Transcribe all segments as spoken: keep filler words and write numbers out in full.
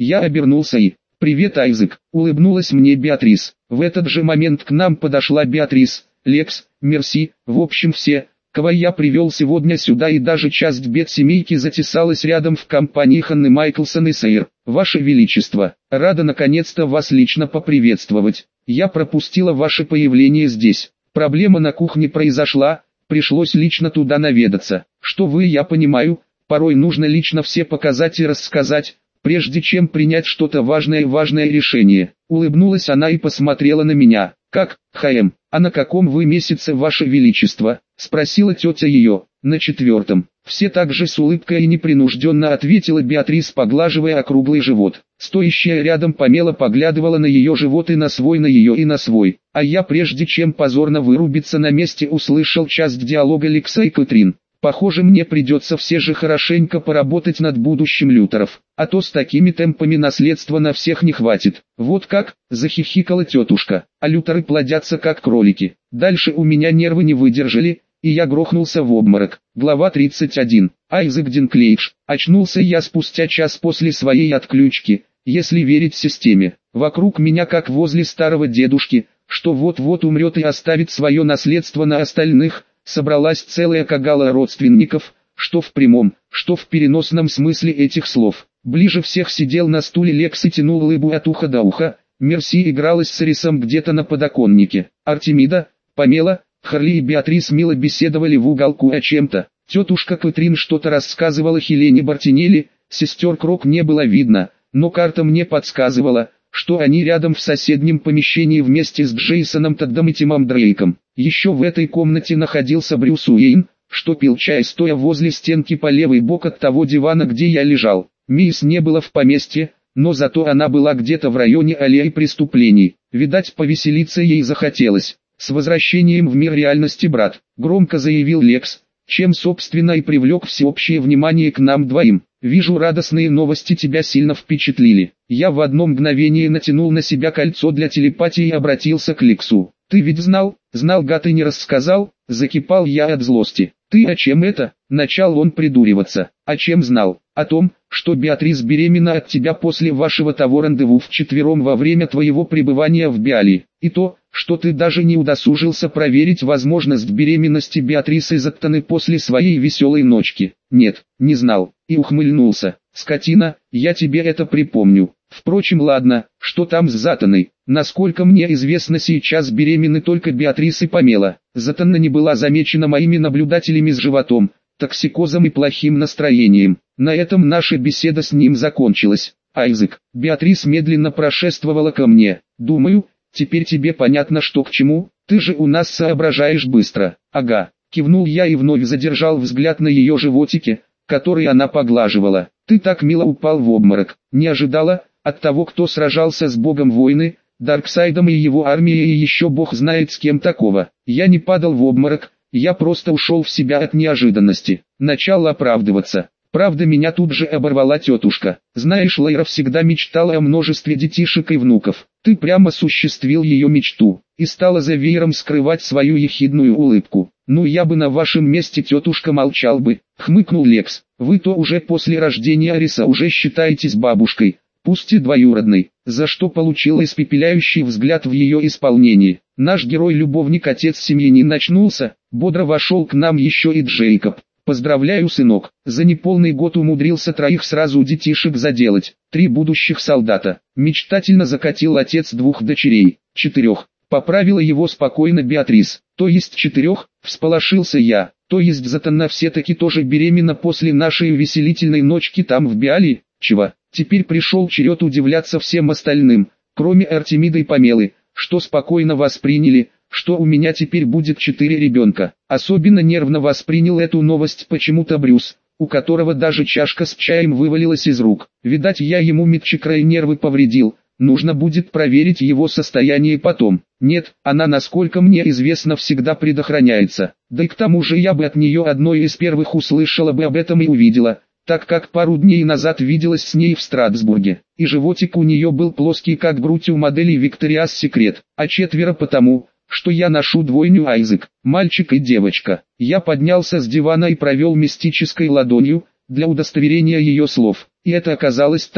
Я обернулся и... «Привет, Айзек», — улыбнулась мне Беатрис. В этот же момент к нам подошла Беатрис, Лекс, Мерси, в общем все, кого я привел сегодня сюда, и даже часть бед семейки затесалась рядом в компании Ханны Майклсон и Сейр. «Ваше Величество, рада наконец-то вас лично поприветствовать. Я пропустила ваше появление здесь. Проблема на кухне произошла, пришлось лично туда наведаться. Что вы, я понимаю, порой нужно лично все показать и рассказать, прежде чем принять что-то важное важное решение». Улыбнулась она и посмотрела на меня. «Как, ха-эм, а на каком вы месяце, ваше величество?» — спросила тетя ее. «На четвертом». Все так же с улыбкой и непринужденно ответила Беатрис, поглаживая округлый живот. Стоящая рядом Памела поглядывала на ее живот и на свой, на ее и на свой. А я, прежде чем позорно вырубиться на месте, услышал часть диалога Лекса и Кэтрин. «Похоже, мне придется все же хорошенько поработать над будущим Лютеров, а то с такими темпами наследства на всех не хватит». «Вот как?» — захихикала тетушка. «А Лютеры плодятся как кролики». Дальше у меня нервы не выдержали, и я грохнулся в обморок. Глава тридцать один. Айзек Динклейдж. Очнулся я спустя час после своей отключки, если верить системе. Вокруг меня, как возле старого дедушки, что вот-вот умрет и оставит свое наследство на остальных, собралась целая кагала родственников, что в прямом, что в переносном смысле этих слов. Ближе всех сидел на стуле Лекс и тянул лыбу от уха до уха. Мерси игралась с Рисом где-то на подоконнике. Артемида, Памела, Харли и Беатрис мило беседовали в уголку о чем-то. Тетушка Кэтрин что-то рассказывала Хелене Бартинелли, сестер Крок не было видно, но карта мне подсказывала, что они рядом в соседнем помещении вместе с Джейсоном Таддом и Тимом Дрейком. Еще в этой комнате находился Брюс Уэйн, что пил чай, стоя возле стенки по левый бок от того дивана, где я лежал. Мисс не было в поместье, но зато она была где-то в районе аллеи преступлений. Видать, повеселиться ей захотелось. «С возвращением в мир реальности, брат», — громко заявил Лекс, чем собственно и привлек всеобщее внимание к нам двоим. «Вижу, радостные новости тебя сильно впечатлили». Я в одно мгновение натянул на себя кольцо для телепатии и обратился к Лексу. «Ты ведь знал?» «Знал, гад, и не рассказал?» Закипал я от злости. «Ты о чем это?» Начал он придуриваться. «О чем знал? О том, что Беатрис беременна от тебя после вашего того рандеву вчетвером во время твоего пребывания в Биалии. И то, что ты даже не удосужился проверить возможность беременности Беатрисы Заттаны после своей веселой ночки». «Нет, не знал», и ухмыльнулся. «Скотина, я тебе это припомню. Впрочем, ладно, что там с Заттаной? Насколько мне известно, сейчас беременны только Беатрис и Памела. Заттана не была замечена моими наблюдателями с животом, токсикозом и плохим настроением. На этом наша беседа с ним закончилась. Айзек». Беатрис медленно прошествовала ко мне. «Думаю, теперь тебе понятно, что к чему. Ты же у нас соображаешь быстро». «Ага», кивнул я и вновь задержал взгляд на ее животике, который она поглаживала. «Ты так мило упал в обморок. Не ожидала? От того, кто сражался с богом войны, Дарксайдом и его армией, и еще бог знает с кем такого». Я не падал в обморок, я просто ушел в себя от неожиданности. Начал оправдываться. Правда, меня тут же оборвала тетушка. «Знаешь, Лейра всегда мечтала о множестве детишек и внуков. Ты прямо осуществил ее мечту». И стала за веером скрывать свою ехидную улыбку. «Ну, я бы на вашем месте, тетушка, молчал бы», — хмыкнул Лекс. «Вы то уже после рождения Ариса уже считаетесь бабушкой, пусть и двоюродной», за что получил испепеляющий взгляд в ее исполнении. Наш герой-любовник, отец семьянин, очнулся, бодро вошел к нам еще и Джейкоб. «Поздравляю, сынок, за неполный год умудрился троих сразу детишек заделать, три будущих солдата», мечтательно закатил отец двух дочерей. «Четырех», поправила его спокойно Беатрис. «То есть четырех?» — всполошился я. «То есть Заттана все-таки тоже беременна после нашей веселительной ночки там в Биалии? Чего?» Теперь пришел черед удивляться всем остальным, кроме Артемиды и Памелы, что спокойно восприняли, что у меня теперь будет четыре ребенка. Особенно нервно воспринял эту новость почему-то Брюс, у которого даже чашка с чаем вывалилась из рук. Видать, я ему митчикрай нервы повредил, нужно будет проверить его состояние потом. Нет, она, насколько мне известно, всегда предохраняется. Да и к тому же я бы от нее одной из первых услышала бы об этом и увидела, так как пару дней назад виделась с ней в Страсбурге, и животик у нее был плоский, как грудь у модели Victoria's Secret, а четверо потому, что я ношу двойню Айзек, мальчик и девочка. Я поднялся с дивана и провел мистической ладонью, для удостоверения ее слов, и это оказалось так.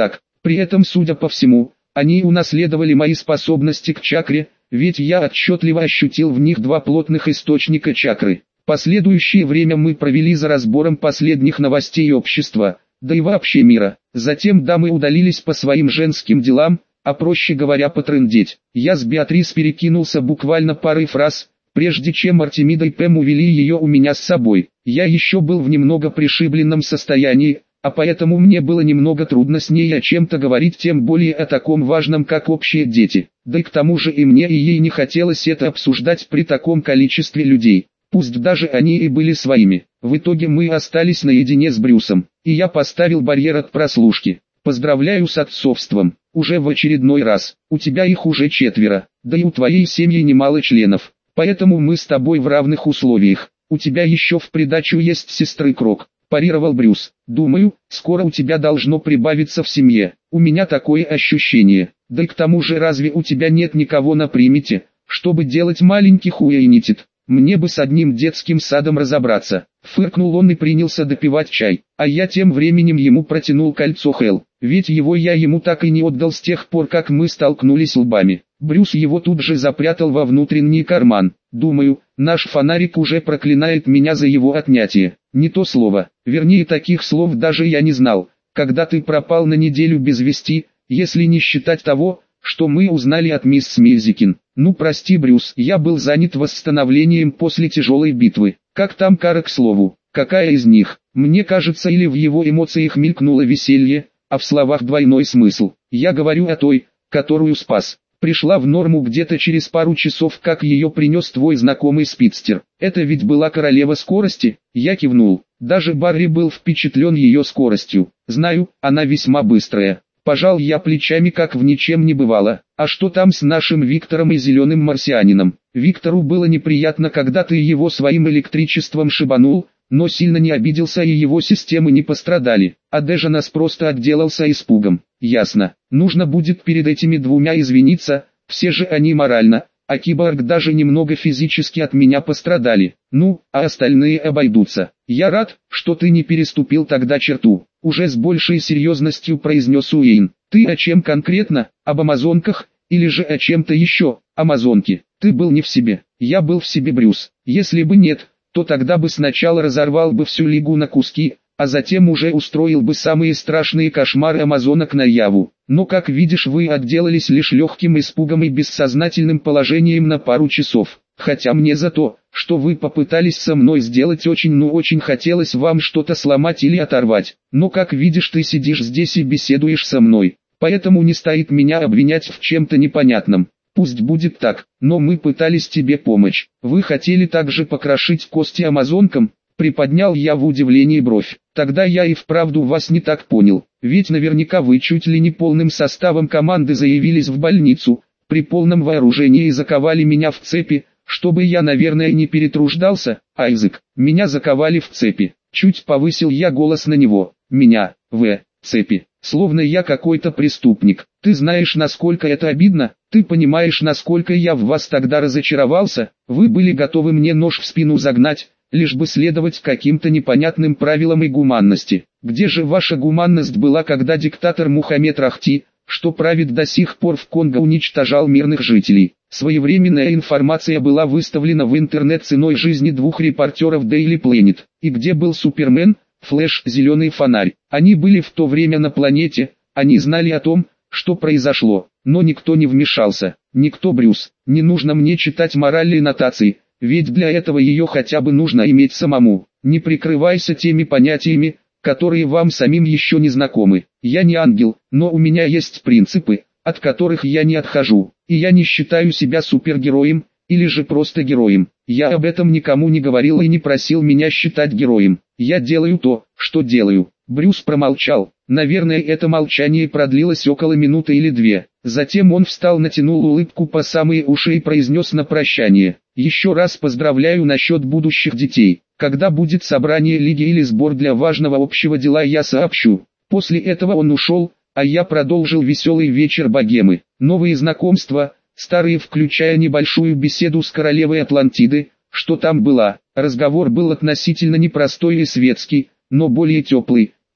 При этом, судя по всему, они унаследовали мои способности к чакре, ведь я отчетливо ощутил в них два плотных источника чакры. Последующее время мы провели за разбором последних новостей общества, да и вообще мира. Затем дамы удалились по своим женским делам, а проще говоря потрындеть. Я с Беатрис перекинулся буквально парой фраз, прежде чем Артемида и Пэм увели ее у меня с собой. Я еще был в немного пришибленном состоянии, а поэтому мне было немного трудно с ней о чем-то говорить, тем более о таком важном, как общие дети. Да и к тому же и мне и ей не хотелось это обсуждать при таком количестве людей, пусть даже они и были своими. В итоге мы остались наедине с Брюсом, и я поставил барьер от прослушки. Поздравляю с отцовством, уже в очередной раз, у тебя их уже четверо, да и у твоей семьи немало членов, поэтому мы с тобой в равных условиях. У тебя еще в придачу есть сестры Крок, парировал Брюс. Думаю, скоро у тебя должно прибавиться в семье, у меня такое ощущение. Да и к тому же разве у тебя нет никого на примете, чтобы делать маленьких Уэйнитит? Мне бы с одним детским садом разобраться. Фыркнул он и принялся допивать чай, а я тем временем ему протянул кольцо Хэл, ведь его я ему так и не отдал с тех пор, как мы столкнулись лбами. Брюс его тут же запрятал во внутренний карман. Думаю, наш фонарик уже проклинает меня за его отнятие. Не то слово, вернее таких слов даже я не знал, когда ты пропал на неделю без вести, если не считать того, что мы узнали от мисс Мильзикин. Ну прости, Брюс, я был занят восстановлением после тяжелой битвы. Как там Кара, к слову? Какая из них? Мне кажется, или в его эмоциях мелькнуло веселье, а в словах двойной смысл. Я говорю о той, которую спас. Пришла в норму где-то через пару часов, как ее принес твой знакомый спидстер. Это ведь была королева скорости? Я кивнул. Даже Барри был впечатлен ее скоростью. Знаю, она весьма быстрая. Пожал я плечами, как в ничем не бывало. А что там с нашим Виктором и зеленым марсианином? Виктору было неприятно, когда ты его своим электричеством шибанул, но сильно не обиделся и его системы не пострадали. А Дежанас просто отделался испугом. Ясно. Нужно будет перед этими двумя извиниться, все же они морально, а Киборг даже немного физически от меня пострадали. Ну, а остальные обойдутся. Я рад, что ты не переступил тогда черту. Уже с большей серьезностью произнес Уэйн. Ты о чем конкретно? Об амазонках? Или же о чем-то еще? Амазонки. Ты был не в себе. Я был в себе, Брюс. Если бы нет, то тогда бы сначала разорвал бы всю лигу на куски, а затем уже устроил бы самые страшные кошмары амазонок наяву. Но как видишь, вы отделались лишь легким испугом и бессознательным положением на пару часов. Хотя мне за то, что вы попытались со мной сделать очень, ну очень хотелось вам что-то сломать или оторвать. Но как видишь, ты сидишь здесь и беседуешь со мной. Поэтому не стоит меня обвинять в чем-то непонятном. Пусть будет так, но мы пытались тебе помочь. Вы хотели также покрошить кости амазонкам? Приподнял я в удивлении бровь. Тогда я и вправду вас не так понял. Ведь наверняка вы чуть ли не полным составом команды заявились в больницу, при полном вооружении и заковали меня в цепи, чтобы я, наверное, не перетруждался. Айзек, меня заковали в цепи. Чуть повысил я голос на него. Меня, в цепи. Словно я какой-то преступник. Ты знаешь, насколько это обидно? Ты понимаешь, насколько я в вас тогда разочаровался? Вы были готовы мне нож в спину загнать, лишь бы следовать каким-то непонятным правилам и гуманности. Где же ваша гуманность была, когда диктатор Мухаммед Рахти, что правит до сих пор в Конго, уничтожал мирных жителей? Своевременная информация была выставлена в интернет ценой жизни двух репортеров Daily Planet. И где был Супермен, Флэш, Зеленый фонарь? Они были в то время на планете, они знали о том, что произошло, но никто не вмешался. Никто, Брюс. Не нужно мне читать моральные нотации, ведь для этого ее хотя бы нужно иметь самому. Не прикрывайся теми понятиями, которые вам самим еще не знакомы. Я не ангел, но у меня есть принципы, от которых я не отхожу. И я не считаю себя супергероем, или же просто героем. Я об этом никому не говорил и не просил меня считать героем. Я делаю то, что делаю. Брюс промолчал. Наверное, это молчание продлилось около минуты или две. Затем он встал, натянул улыбку по самые уши и произнес на прощание: «Еще раз поздравляю насчет будущих детей. Когда будет собрание лиги или сбор для важного общего дела, я сообщу». После этого он ушел, а я продолжил веселый вечер богемы. Новые знакомства, старые, включая небольшую беседу с королевой Атлантиды, что там была. Разговор был относительно непростой и светский, но более теплый,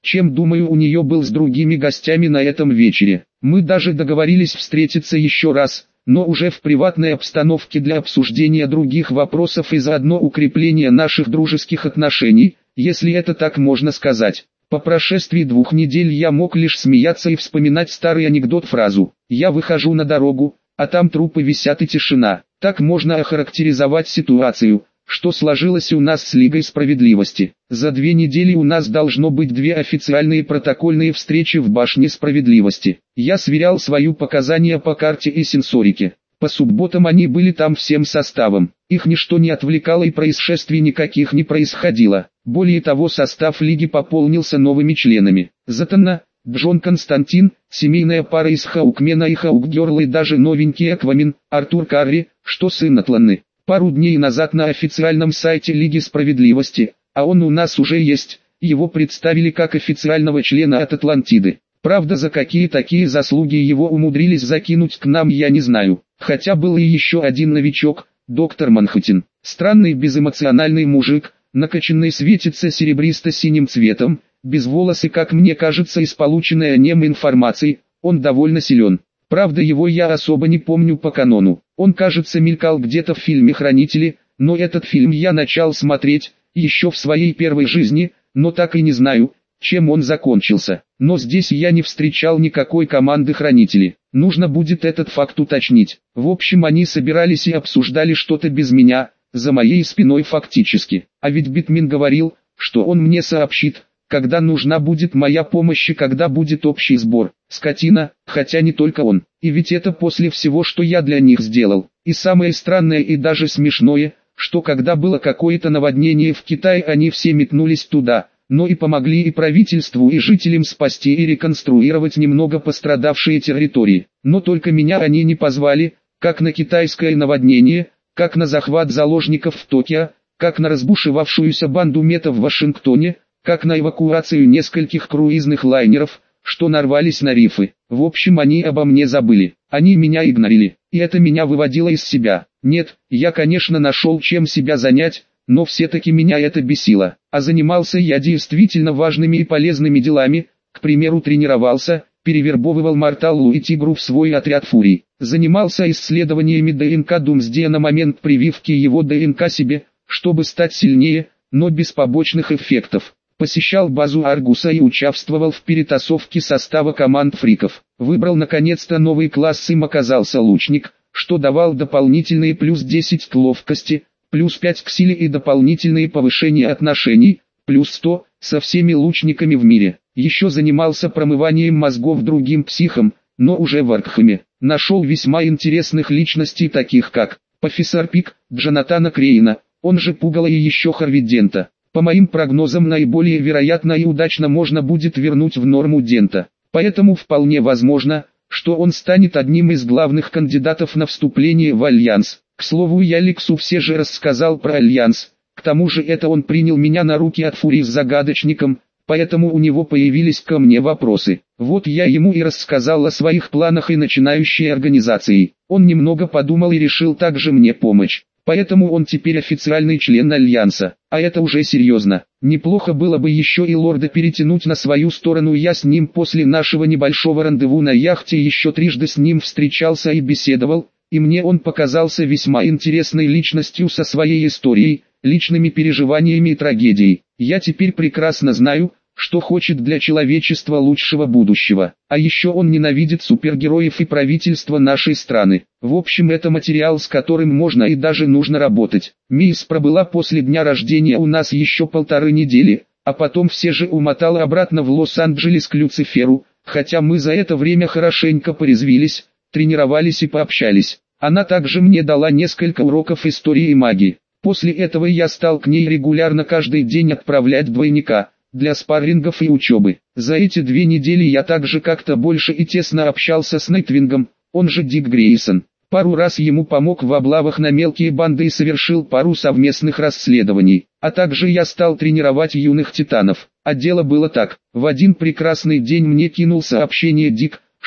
чем, думаю, у нее был с другими гостями на этом вечере. Мы даже договорились встретиться еще раз, но уже в приватной обстановке для обсуждения других вопросов и заодно укрепления наших дружеских отношений, если это так можно сказать. По прошествии двух недель я мог лишь смеяться и вспоминать старый анекдот-фразу «Я выхожу на дорогу, а там трупы висят и тишина». Так можно охарактеризовать ситуацию, что сложилось у нас с Лигой Справедливости. За две недели у нас должно быть две официальные протокольные встречи в Башне Справедливости. Я сверял свои показания по карте и сенсорике. По субботам они были там всем составом. Их ничто не отвлекало и происшествий никаких не происходило. Более того, состав Лиги пополнился новыми членами. Затана, Джон Константин, семейная пара из Хаукмена и Хаукгерла и даже новенький Аквамен, Артур Карри, что сын Атланы. Пару дней назад на официальном сайте Лиги Справедливости, а он у нас уже есть, его представили как официального члена от Атлантиды. Правда, за какие такие заслуги его умудрились закинуть к нам, я не знаю. Хотя был и еще один новичок, доктор Манхэттен. Странный безэмоциональный мужик, накачанный светится серебристо-синим цветом, без волосы, как мне кажется, из полученной о нем информации, он довольно силен. Правда, его я особо не помню по канону. Он, кажется, мелькал где-то в фильме «Хранители», но этот фильм я начал смотреть, еще в своей первой жизни, но так и не знаю, чем он закончился. Но здесь я не встречал никакой команды «Хранители». Нужно будет этот факт уточнить. В общем, они собирались и обсуждали что-то без меня, за моей спиной фактически. А ведь Битмин говорил, что он мне сообщит, когда нужна будет моя помощь и когда будет общий сбор. Скотина, хотя не только он. И ведь это после всего, что я для них сделал. И самое странное и даже смешное, что когда было какое-то наводнение в Китае, они все метнулись туда, но и помогли и правительству, и жителям спасти и реконструировать немного пострадавшие территории. Но только меня они не позвали, как на китайское наводнение, как на захват заложников в Токио, как на разбушевавшуюся банду метов в Вашингтоне, как на эвакуацию нескольких круизных лайнеров, что нарвались на рифы. В общем, они обо мне забыли. Они меня игнорили, и это меня выводило из себя. Нет, я, конечно, нашел чем себя занять, но все-таки меня это бесило. А занимался я действительно важными и полезными делами, к примеру, тренировался, перевербовывал Морталлу и Тигру в свой отряд Фурий. Занимался исследованиями ДНК Думсдея на момент прививки его ДНК себе, чтобы стать сильнее, но без побочных эффектов. Посещал базу Аргуса и участвовал в перетасовке состава команд фриков. Выбрал наконец-то новый класс, им оказался лучник, что давал дополнительные плюс десять к ловкости, плюс пять к силе и дополнительные повышения отношений, плюс сто, со всеми лучниками в мире. Еще занимался промыванием мозгов другим психам, но уже в Аркхаме. Нашел весьма интересных личностей, таких как профессор Пик, Джонатана Крейна, он же Пугало, и еще Харви Дента. По моим прогнозам, наиболее вероятно и удачно можно будет вернуть в норму Дента. Поэтому вполне возможно, что он станет одним из главных кандидатов на вступление в Альянс. К слову, я Лексу все же рассказал про Альянс. К тому же это он принял меня на руки от Фурии с загадочником, поэтому у него появились ко мне вопросы. Вот я ему и рассказал о своих планах и начинающей организации. Он немного подумал и решил также мне помочь. Поэтому он теперь официальный член Альянса, а это уже серьезно. Неплохо было бы еще и лорда перетянуть на свою сторону. Я с ним после нашего небольшого рандеву на яхте еще трижды с ним встречался и беседовал, и мне он показался весьма интересной личностью со своей историей, личными переживаниями и трагедией. Я теперь прекрасно знаю, что хочет для человечества лучшего будущего. А еще он ненавидит супергероев и правительство нашей страны. В общем, это материал, с которым можно и даже нужно работать. Мисс пробыла после дня рождения у нас еще полторы недели, а потом все же умотала обратно в Лос-Анджелес к Люциферу, хотя мы за это время хорошенько порезвились, тренировались и пообщались. Она также мне дала несколько уроков истории и магии. После этого я стал к ней регулярно каждый день отправлять двойника, для спаррингов и учебы. За эти две недели я также как-то больше и тесно общался с Найтвингом, он же Дик Грейсон. Пару раз ему помог в облавах на мелкие банды и совершил пару совместных расследований. А также я стал тренировать юных титанов. А дело было так. В один прекрасный день мне кинул сообщение Дик,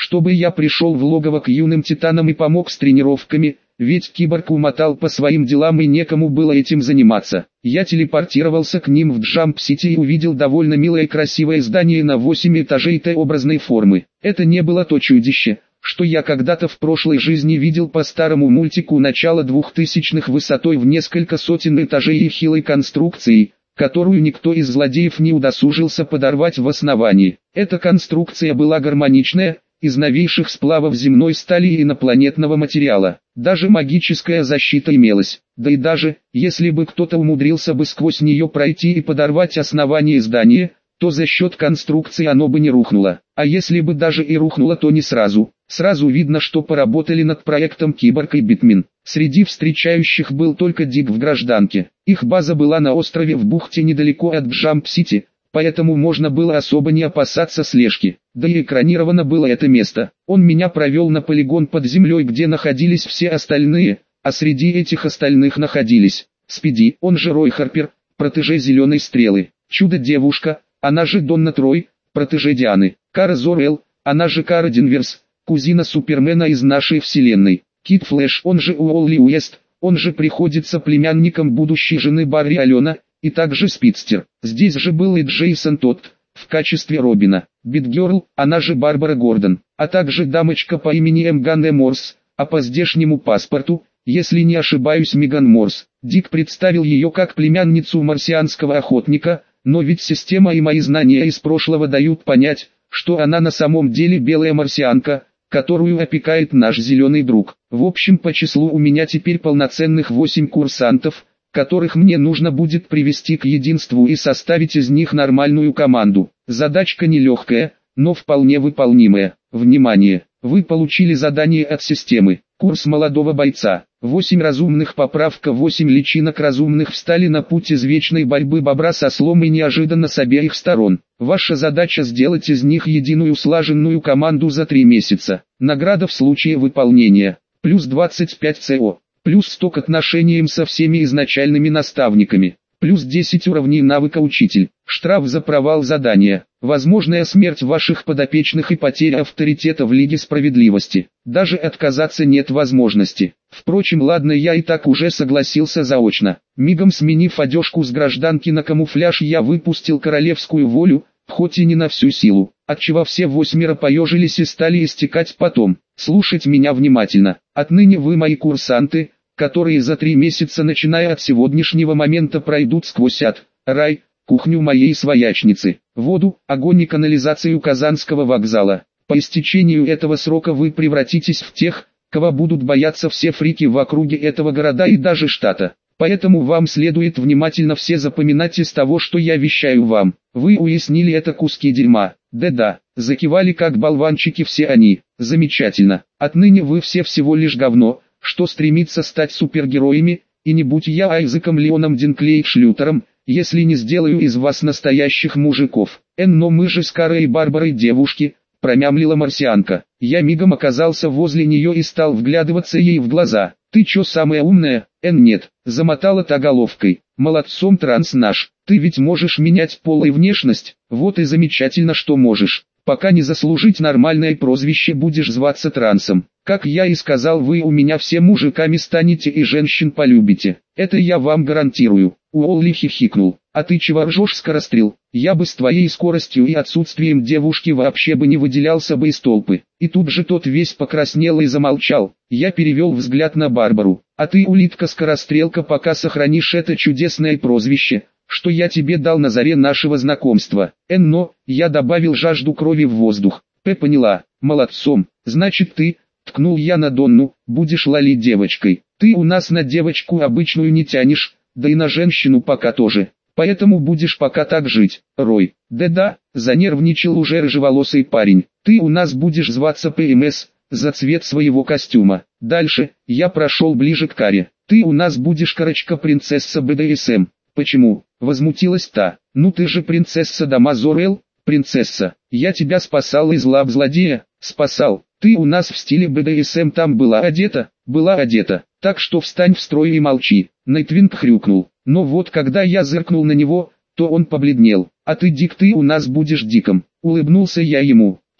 чтобы я пришел в логово к юным титанам и помог с тренировками, ведь киборг умотал по своим делам и некому было этим заниматься. Я телепортировался к ним в Джамп-Сити и увидел довольно милое и красивое здание на восемь этажей Т-образной формы. Это не было то чудище, что я когда-то в прошлой жизни видел по старому мультику начала двухтысячных высотой в несколько сотен этажей и хилой конструкцией, которую никто из злодеев не удосужился подорвать в основании. Эта конструкция была гармоничная, из новейших сплавов земной стали и инопланетного материала. Даже магическая защита имелась. Да и даже, если бы кто-то умудрился бы сквозь нее пройти и подорвать основание здания, то за счет конструкции оно бы не рухнуло. А если бы даже и рухнуло, то не сразу. Сразу видно, что поработали над проектом Киборг и Битмен. Среди встречающих был только Дик в гражданке. Их база была на острове в бухте недалеко от Джамп-Сити, поэтому можно было особо не опасаться слежки. Да и экранировано было это место. Он меня провел на полигон под землей, где находились все остальные, а среди этих остальных находились Спиди, он же Рой Харпер, протеже Зеленой Стрелы, Чудо-девушка, она же Донна Трой, протеже Дианы, Кара Зор-Эл, она же Кара Денверс, кузина Супермена из нашей вселенной, Кит Флэш, он же Уолли Уэст, он же приходится племянником будущей жены Барри Алена, и также Спидстер. Здесь же был и Джейсон Тодд, в качестве Робина, Битгерл, она же Барбара Гордон, а также дамочка по имени Эмганне Морс, а по здешнему паспорту, если не ошибаюсь, Меган Морс. Дик представил ее как племянницу марсианского охотника, но ведь система и мои знания из прошлого дают понять, что она на самом деле белая марсианка, которую опекает наш зеленый друг. В общем, по числу у меня теперь полноценных восемь курсантов, которых мне нужно будет привести к единству и составить из них нормальную команду. Задачка нелегкая, но вполне выполнимая. Внимание! Вы получили задание от системы. Курс молодого бойца. восемь разумных поправка восемь личинок разумных встали на путь извечной борьбы бобра со слом и неожиданно с обеих сторон. Ваша задача сделать из них единую слаженную команду за три месяца. Награда в случае выполнения. Плюс двадцать пять ЦО. Плюс сто к отношениям со всеми изначальными наставниками. Плюс десять уровней навыка учитель. Штраф за провал задания. Возможная смерть ваших подопечных и потеря авторитета в Лиге Справедливости. Даже отказаться нет возможности. Впрочем, ладно, я и так уже согласился заочно. Мигом сменив одежку с гражданки на камуфляж, я выпустил королевскую волю, хоть и не на всю силу, отчего все восьмеро поежились и стали истекать потом. Слушать меня внимательно. Отныне вы мои курсанты, которые за три месяца, начиная от сегодняшнего момента, пройдут сквозь ад, рай, кухню моей своячницы, воду, огонь и канализацию Казанского вокзала. По истечению этого срока вы превратитесь в тех, кого будут бояться все фрики в округе этого города и даже штата. Поэтому вам следует внимательно все запоминать из того, что я вещаю вам. Вы уяснили это, куски дерьма? Да-да, закивали как болванчики все они. Замечательно. Отныне вы все всего лишь говно, что стремится стать супергероями, и не будь я Айзеком Леоном Динклей Шлютером, если не сделаю из вас настоящих мужиков. Эн, но мы же с Карой и Барбарой девушки, промямлила марсианка. Я мигом оказался возле нее и стал вглядываться ей в глаза. Ты чё, самая умная? Эн, нет, замотала та головкой. Молодцом, транс наш, ты ведь можешь менять пол и внешность, вот и замечательно, что можешь. Пока не заслужить нормальное прозвище, будешь зваться трансом. Как я и сказал, вы у меня все мужиками станете и женщин полюбите. Это я вам гарантирую. Уолли хихикнул. А ты чего ржешь, скорострел? Я бы с твоей скоростью и отсутствием девушки вообще бы не выделялся бы из толпы. И тут же тот весь покраснел и замолчал. Я перевел взгляд на Барбару. А ты, улитка-скорострелка, пока сохранишь это чудесное прозвище, что я тебе дал на заре нашего знакомства. Эн, но, я добавил жажду крови в воздух. П, поняла, молодцом, значит ты, ткнул я на Донну, будешь лали девочкой. Ты у нас на девочку обычную не тянешь, да и на женщину пока тоже. Поэтому будешь пока так жить, Рой. Да-да, занервничал уже рыжеволосый парень. Ты у нас будешь зваться ПМС, за цвет своего костюма. Дальше, я прошел ближе к Каре. Ты у нас будешь корочка-принцесса БДСМ. Почему? Возмутилась та. Ну ты же принцесса дома Зор-Эл, принцесса. Я тебя спасал из лап злодея, спасал. Ты у нас в стиле БДСМ там была одета, была одета. Так что встань в строй и молчи. Найтвинг хрюкнул. Но вот когда я зыркнул на него, то он побледнел. А ты, Дик, ты у нас будешь Диком. Улыбнулся я ему.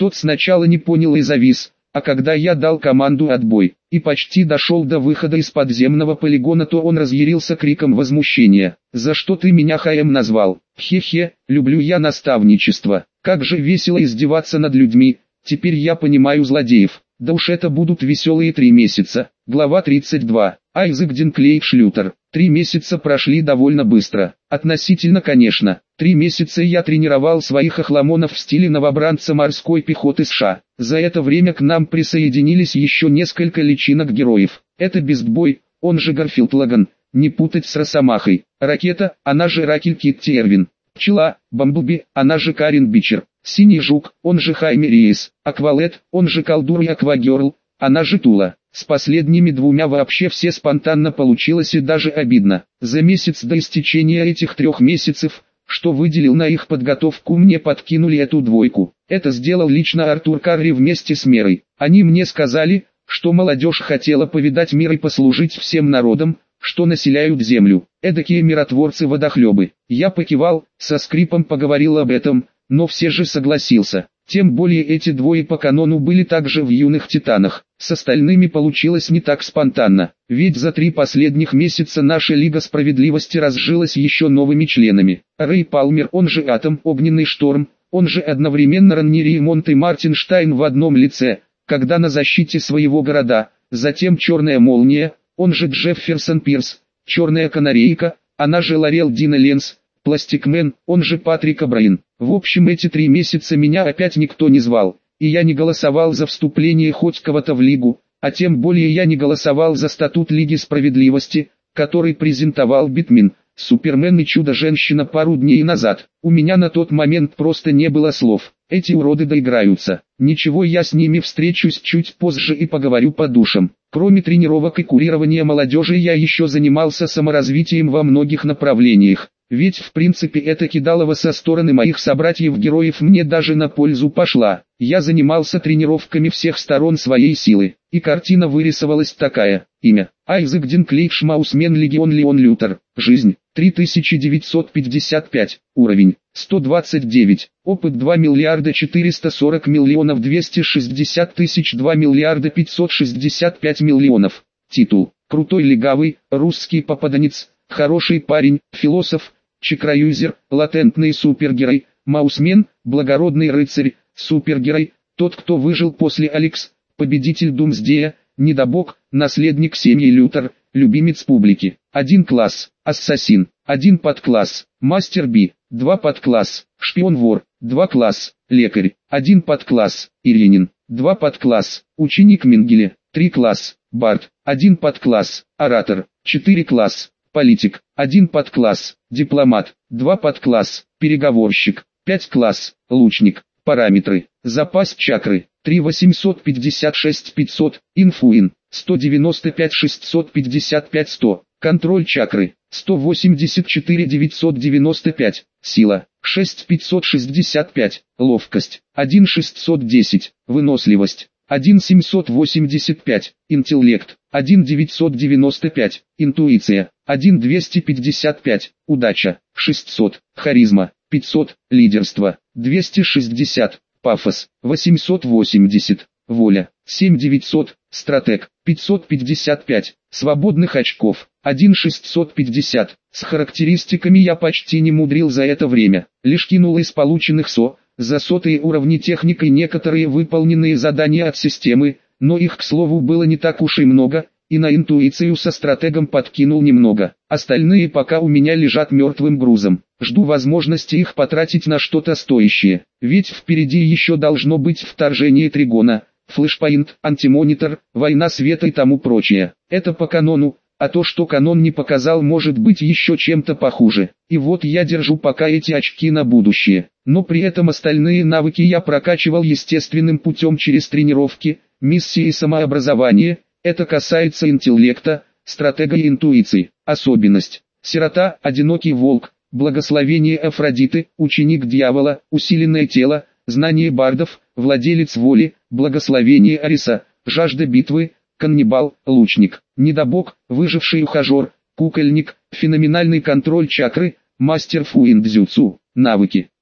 Тот сначала не понял и завис, а когда я дал команду «отбой» и почти дошел до выхода из подземного полигона, то он разъярился криком возмущения. «За что ты меня ха-эм назвал? Хе-хе, люблю я наставничество. Как же весело издеваться над людьми, теперь я понимаю злодеев. Да уж это будут веселые три месяца». Глава тридцать два. Айзек Динклейв Шлютер. Три месяца прошли довольно быстро. Относительно, конечно. Три месяца я тренировал своих охламонов в стиле новобранца морской пехоты США. За это время к нам присоединились еще несколько личинок героев. Это Бестбой, он же Гарфилд Лаган, не путать с Росомахой. Ракета, она же Ракель Китти Эрвин. Пчела, Бамблби, она же Карен Бичер. Синий жук, он же Хайме Риес. Аквалет, он же Колдур и Аквагерл, она же Тула. С последними двумя вообще все спонтанно получилось и даже обидно. За месяц до истечения этих трех месяцев, что выделил на их подготовку, мне подкинули эту двойку. Это сделал лично Артур Карри вместе с Мерой. Они мне сказали, что молодежь хотела повидать мир и послужить всем народам, что населяют землю. Эдакие миротворцы-водохлебы. Я покивал, со скрипом поговорил об этом, но все же согласился. Тем более эти двое по канону были также в «Юных Титанах». С остальными получилось не так спонтанно, ведь за три последних месяца наша Лига Справедливости разжилась еще новыми членами. Рэй Палмер, он же Атом, Огненный Шторм, он же одновременно Раннири и Монти Мартин Штайн в одном лице, когда на защите своего города, затем Черная Молния, он же Джефферсон Пирс, Черная Канарейка, она же Лорел Дина Ленс, Пластикмен, он же Патрик О'Брайен. В общем, эти три месяца меня опять никто не звал, и я не голосовал за вступление хоть кого-то в Лигу, а тем более я не голосовал за статут Лиги Справедливости, который презентовал Битмен, Супермен и Чудо-женщина пару дней назад. У меня на тот момент просто не было слов. Эти уроды доиграются. Ничего, я с ними встречусь чуть позже и поговорю по душам. Кроме тренировок и курирования молодежи, я еще занимался саморазвитием во многих направлениях. Ведь в принципе эта кидалова со стороны моих собратьев-героев мне даже на пользу пошла. Я занимался тренировками всех сторон своей силы, и картина вырисовалась такая. Имя: Айзек Динклейв Шмаусмен Легион Леон Лютер. Жизнь: три тысячи девятьсот пятьдесят пять. Уровень: сто двадцать девять. Опыт: два миллиарда четыреста сорок миллионов двести шестьдесят тысяч, два миллиарда пятьсот шестьдесят пять миллионов. Титул: Крутой легавый, русский попаданец, хороший парень, философ, чекраюзер, латентный супергерой, маусмен, благородный рыцарь, супергерой, тот, кто выжил после Алекс, победитель Думсдея, недобог, наследник семьи Лютер, любимец публики. Один класс: ассасин. Один подкласс: мастер Би. Два подкласс: шпион-вор. Два класс: лекарь. Один подкласс: иринин. Два подкласс: ученик Менгеле. Три класс: бард. Один подкласс: оратор. Четыре класс: политик. Один подкласс: дипломат. Два подкласс: переговорщик. Пять класс: лучник. Параметры: запас чакры три восемьсот пятьдесят шесть пятьсот, инфуин сто девяносто пять шестьсот пятьдесят пять сто, контроль чакры сто восемьдесят четыре девятьсот девяносто пять, сила шесть пятьсот шестьдесят пять, ловкость один шестьсот десять, выносливость один семьсот восемьдесят пять, интеллект один девятьсот девяносто пять, интуиция один двести пятьдесят пять, удача шестьсот, харизма пятьсот, лидерство двести шестьдесят, пафос восемьсот восемьдесят, воля семь девятьсот, стратег пятьсот пятьдесят пять, свободных очков один шестьсот пятьдесят. С характеристиками я почти не мудрил за это время, лишь кинул из полученных СО за сотые уровни техникой некоторые выполненные задания от системы, но их, к слову, было не так уж и много, и на интуицию со стратегом подкинул немного. Остальные пока у меня лежат мертвым грузом. Жду возможности их потратить на что-то стоящее, ведь впереди еще должно быть вторжение Тригона, флешпоинт, антимонитор, война света и тому прочее. Это по канону, а то, что канон не показал, может быть еще чем-то похуже. И вот я держу пока эти очки на будущее. Но при этом остальные навыки я прокачивал естественным путем через тренировки, миссии и самообразование. Это касается интеллекта, стратега и интуиции. Особенность: сирота, одинокий волк, благословение Афродиты, ученик дьявола, усиленное тело, знание бардов, владелец воли, благословение Ариса, жажда битвы, каннибал, лучник, недобог, выживший ухажер, кукольник, феноменальный контроль чакры, мастер фуиндзюцу. Навыки: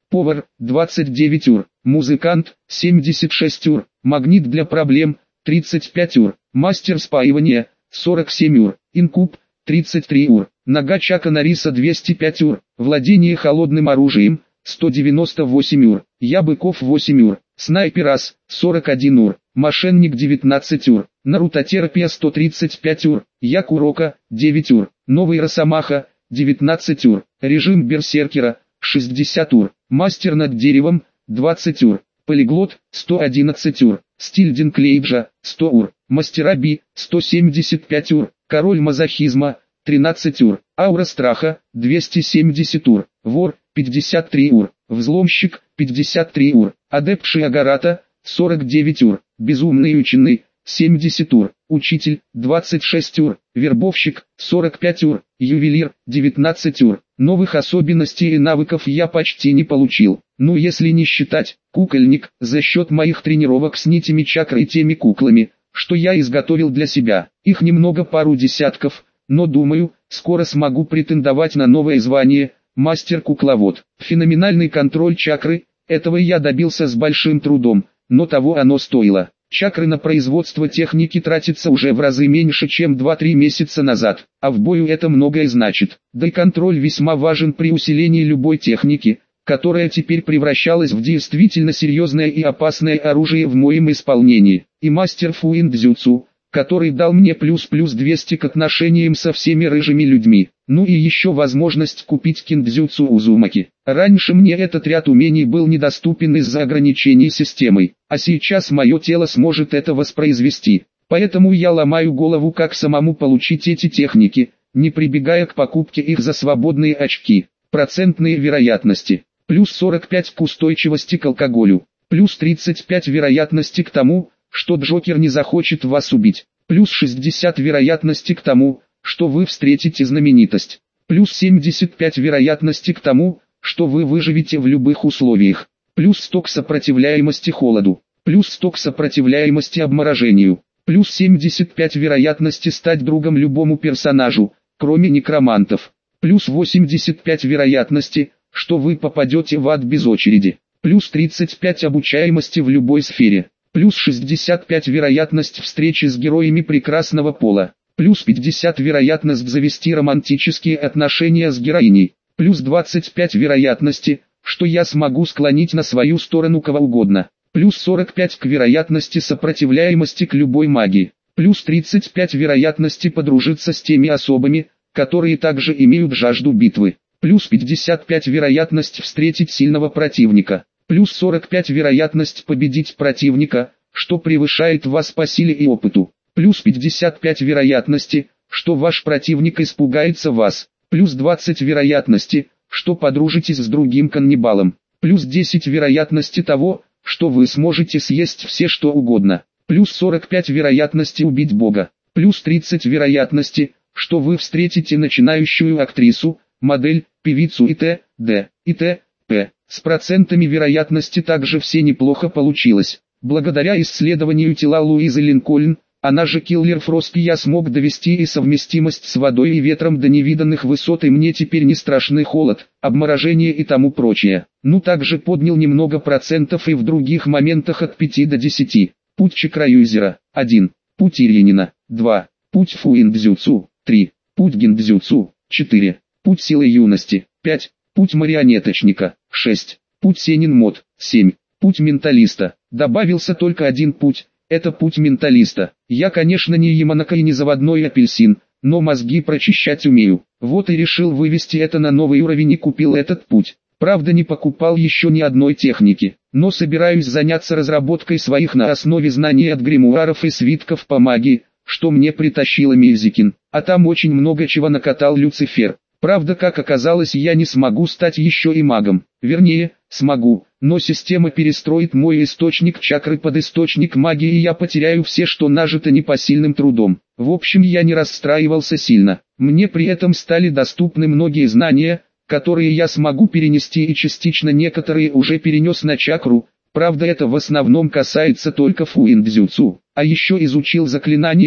повар – двадцать девять ур, музыкант – семьдесят шесть ур, магнит для проблем – тридцать пять ур, мастер спаивания – сорок семь ур, инкуб – тридцать три ур, нога Чака Норриса двести пять ур, владение холодным оружием – сто девяносто восемь ур, я Быков восемь ур, снайпер ас – сорок один ур, мошенник девятнадцать ур, нарутотерапия сто тридцать пять ур, я Курока – девять ур, новый Росомаха – девятнадцать ур, режим берсеркера – шестьдесят ур, мастер над деревом – двадцать ур, полиглот – сто одиннадцать ур, стиль Динклейджа – сто ур, мастера Би – сто семьдесят пять ур, король мазохизма – тринадцать ур, аура страха – двести семьдесят ур, вор – пятьдесят три ур, взломщик – пятьдесят три ур, адепт Шиагарата – сорок девять ур, безумный ученый – семьдесят ур, учитель – двадцать шесть ур, вербовщик – сорок пять ур, ювелир – девятнадцать ур. Новых особенностей и навыков я почти не получил, ну если не считать кукольник за счет моих тренировок с нитями чакры и теми куклами, что я изготовил для себя. Их немного, пару десятков, но думаю, скоро смогу претендовать на новое звание – мастер-кукловод. Феноменальный контроль чакры, этого я добился с большим трудом, но того оно стоило. Чакры на производство техники тратится уже в разы меньше, чем два-три месяца назад, а в бою это многое значит. Да и контроль весьма важен при усилении любой техники, которая теперь превращалась в действительно серьезное и опасное оружие в моем исполнении. И мастер фуиндзюцу, который дал мне плюс-плюс двести к отношениям со всеми рыжими людьми. Ну и еще возможность купить киндзюцу Узумаки. Раньше мне этот ряд умений был недоступен из-за ограничений системой, а сейчас мое тело сможет это воспроизвести. Поэтому я ломаю голову, как самому получить эти техники, не прибегая к покупке их за свободные очки. Процентные вероятности. Плюс сорок пять к устойчивости к алкоголю. Плюс тридцать пять вероятности к тому, что Джокер не захочет вас убить. Плюс шестьдесят вероятности к тому, что вы встретите знаменитость. Плюс семьдесят пять вероятности к тому, что вы выживете в любых условиях. Плюс сто к сопротивляемости холоду. Плюс сто к сопротивляемости обморожению. Плюс семьдесят пять вероятности стать другом любому персонажу, кроме некромантов. Плюс восемьдесят пять вероятности, что вы попадете в ад без очереди. Плюс тридцать пять обучаемости в любой сфере. Плюс шестьдесят пять вероятность встречи с героями прекрасного пола. Плюс пятьдесят вероятность завести романтические отношения с героиней. Плюс двадцать пять вероятности, что я смогу склонить на свою сторону кого угодно. Плюс сорок пять к вероятности сопротивляемости к любой магии. Плюс тридцать пять вероятности подружиться с теми особами, которые также имеют жажду битвы. Плюс пятьдесят пять вероятность встретить сильного противника. Плюс сорок пять вероятность победить противника, что превышает вас по силе и опыту. Плюс пятьдесят пять вероятности, что ваш противник испугается вас. Плюс двадцать вероятности, что подружитесь с другим каннибалом. Плюс десять вероятности того, что вы сможете съесть все что угодно. Плюс сорок пять вероятности убить Бога. Плюс тридцать вероятности, что вы встретите начинающую актрису, модель, певицу и т.д. и т.п. С процентами вероятности также все неплохо получилось. Благодаря исследованию тела Луизы Линкольн, она же Киллер Фрост, я смог довести и совместимость с водой и ветром до невиданных высот, и мне теперь не страшный холод, обморожение и тому прочее. Ну также поднял немного процентов и в других моментах от пяти до десяти. Путь чакраюзера. один. Путь Иринина. два. Путь фуиндзюцу. три. Путь гиндзюцу. четыре. Путь силы юности. пять. Путь марионеточника. шесть. Путь Сенин мод. семь. Путь менталиста. Добавился только один путь. Это путь менталиста. Я, конечно, не Яманака и не заводной апельсин, но мозги прочищать умею. Вот и решил вывести это на новый уровень и купил этот путь. Правда, не покупал еще ни одной техники, но собираюсь заняться разработкой своих на основе знаний от гримуаров и свитков по магии, что мне притащила Мизикин, а там очень много чего накатал Люцифер. Правда, как оказалось, я не смогу стать еще и магом. Вернее, смогу, но система перестроит мой источник чакры под источник магии, и я потеряю все, что нажито непосильным трудом. В общем, я не расстраивался сильно. Мне при этом стали доступны многие знания, которые я смогу перенести, и частично некоторые уже перенес на чакру. Правда, это в основном касается только фуиндзюцу. А еще изучил заклинание,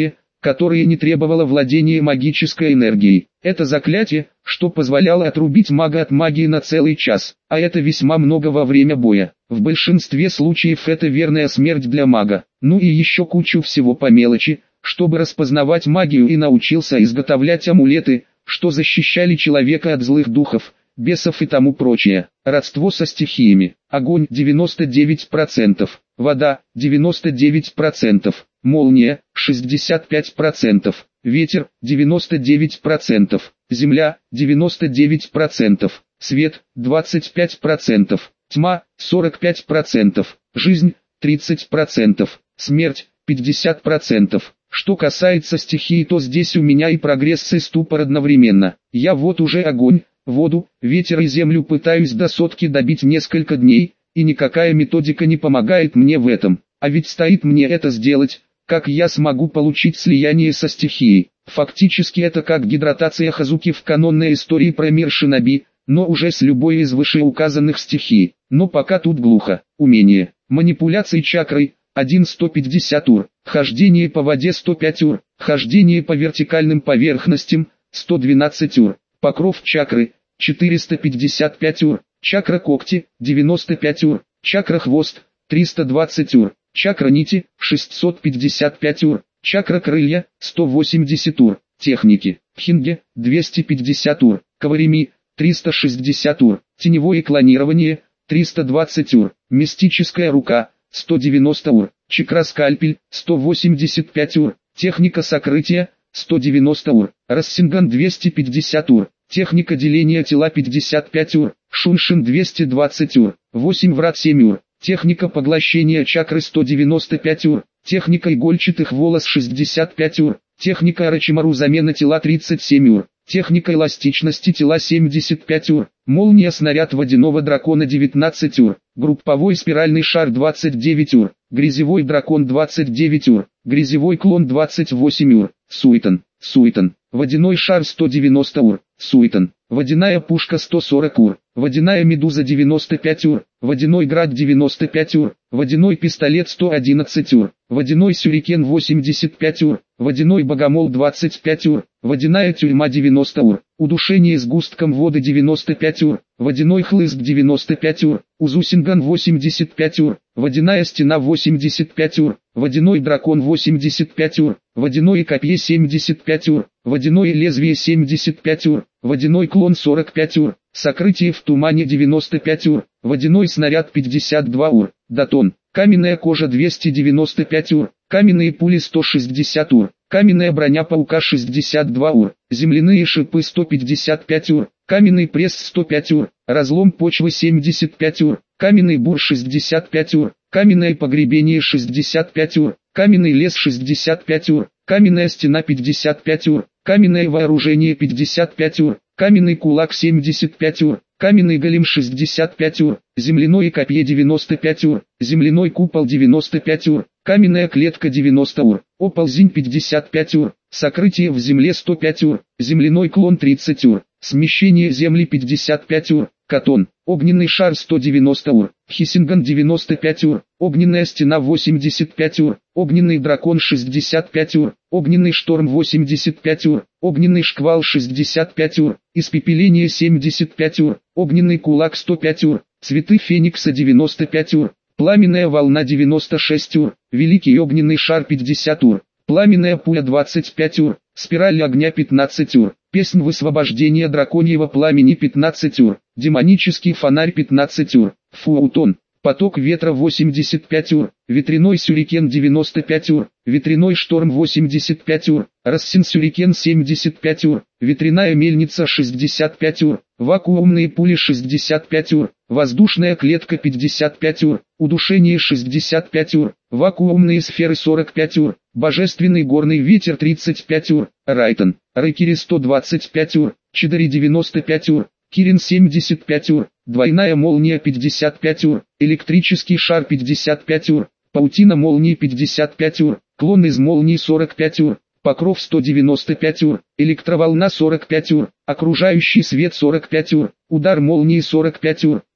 которое не требовало владения магической энергией. Это заклятие, что позволяло отрубить мага от магии на целый час, а это весьма много во время боя. В большинстве случаев это верная смерть для мага. Ну и еще кучу всего по мелочи, чтобы распознавать магию, и научился изготовлять амулеты, что защищали человека от злых духов, бесов и тому прочее. Родство со стихиями. Огонь девяносто девять процентов, вода девяносто девять процентов, молния шестьдесят пять процентов, ветер девяносто девять процентов, земля девяносто девять процентов, свет двадцать пять процентов, тьма сорок пять процентов, жизнь тридцать процентов, смерть пятьдесят процентов. Что касается стихии, то здесь у меня и прогресс, и ступор одновременно. Я вот уже огонь, воду, ветер и землю пытаюсь до сотки добить несколько дней, и никакая методика не помогает мне в этом. А ведь стоит мне это сделать, как я смогу получить слияние со стихией. Фактически это как гидратация Хазуки в канонной истории про мир Шиноби, но уже с любой из вышеуказанных стихий. Но пока тут глухо. Умение. Манипуляции чакрой. один сто пятьдесят ур, хождение по воде сто пять ур, хождение по вертикальным поверхностям сто двенадцать ур, покров чакры четыреста пятьдесят пять ур, чакра когти девяносто пять ур, чакра хвост триста двадцать ур, чакра нити шестьсот пятьдесят пять ур, чакра крылья сто восемьдесят ур, техники хинге двести пятьдесят ур, каварими триста шестьдесят ур, теневое клонирование триста двадцать ур, мистическая рука сто девяносто ур, чакра-скальпель, сто восемьдесят пять ур, техника сокрытия, сто девяносто ур, рассинган двести пятьдесят ур, техника деления тела пятьдесят пять ур, шуншин двести двадцать ур, восемь врат семь ур, техника поглощения чакры сто девяносто пять ур, техника игольчатых волос шестьдесят пять ур, техника Орочимару замена тела тридцать семь ур, техника эластичности тела семьдесят пять ур, молния снаряд водяного дракона девятнадцать ур, групповой спиральный шар двадцать девять ур, грязевой дракон двадцать девять ур, грязевой клон двадцать восемь ур, суетон, суетон, водяной шар сто девяносто ур, суетон, водяная пушка сто сорок ур, водяная медуза девяносто пять ур, водяной град девяносто пять ур, водяной пистолет сто одиннадцать ур, водяной сюрикен восемьдесят пять ур, водяной богомол двадцать пять ур, водяная тюрьма девяносто ур, удушение сгустком воды девяносто пять ур, водяной хлыст девяносто пять ур, узусинган восемьдесят пять ур, водяная стена восемьдесят пять ур, водяной дракон восемьдесят пять ур, водяное копье семьдесят пять ур, водяное лезвие семьдесят пять ур, водяной клон сорок пять ур, сокрытие в тумане девяносто пять ур, водяной снаряд пятьдесят два ур, датон, каменная кожа двести девяносто пять ур, каменные пули сто шестьдесят ур, каменная броня паука шестьдесят два ур, земляные шипы сто пятьдесят пять ур, каменный пресс сто пять ур, разлом почвы семьдесят пять ур, каменный бур шестьдесят пять ур, каменное погребение шестьдесят пять ур, каменный лес шестьдесят пять ур, каменная стена пятьдесят пять ур, каменное вооружение пятьдесят пять ур, каменный кулак семьдесят пять ур, каменный голем шестьдесят пять ур, земляное копье девяносто пять ур, земляной купол девяносто пять ур, каменная клетка девяносто ур, оползень пятьдесят пять ур, сокрытие в земле сто пять ур, земляной клон тридцать ур, смещение земли пятьдесят пять ур, катон, огненный шар сто девяносто ур, хиссинган девяносто пять ур, огненная стена восемьдесят пять ур, огненный дракон шестьдесят пять ур, огненный шторм восемьдесят пять ур, огненный шквал шестьдесят пять ур, испепеление семьдесят пять ур, огненный кулак сто пять ур, цветы феникса девяносто пять ур, пламенная волна девяносто шесть ур, великий огненный шар пятьдесят ур, пламенная пуля двадцать пять ур, спираль огня пятнадцать ур, песнь высвобождения драконьего пламени пятнадцать ур, демонический фонарь пятнадцать ур, фуутон, поток ветра восемьдесят пять ур, ветряной сюрикен девяносто пять ур, ветряной шторм восемьдесят пять ур, рассин сюрикен семьдесят пять ур, ветряная мельница шестьдесят пять ур, вакуумные пули шестьдесят пять ур, воздушная клетка пятьдесят пять ур, удушение шестьдесят пять ур, вакуумные сферы сорок пять ур, божественный горный ветер тридцать пять ур, Райтон, Райкири сто двадцать пять ур, Чидари девяносто пять ур, Кирин семьдесят пять ур, двойная молния пятьдесят пять ур, электрический шар пятьдесят пять ур, паутина молнии пятьдесят пять ур, клон из молнии сорок пять ур, покров сто девяносто пять ур, электроволна сорок пять ур, окружающий свет сорок пять ур, удар молнии сорок пять ур,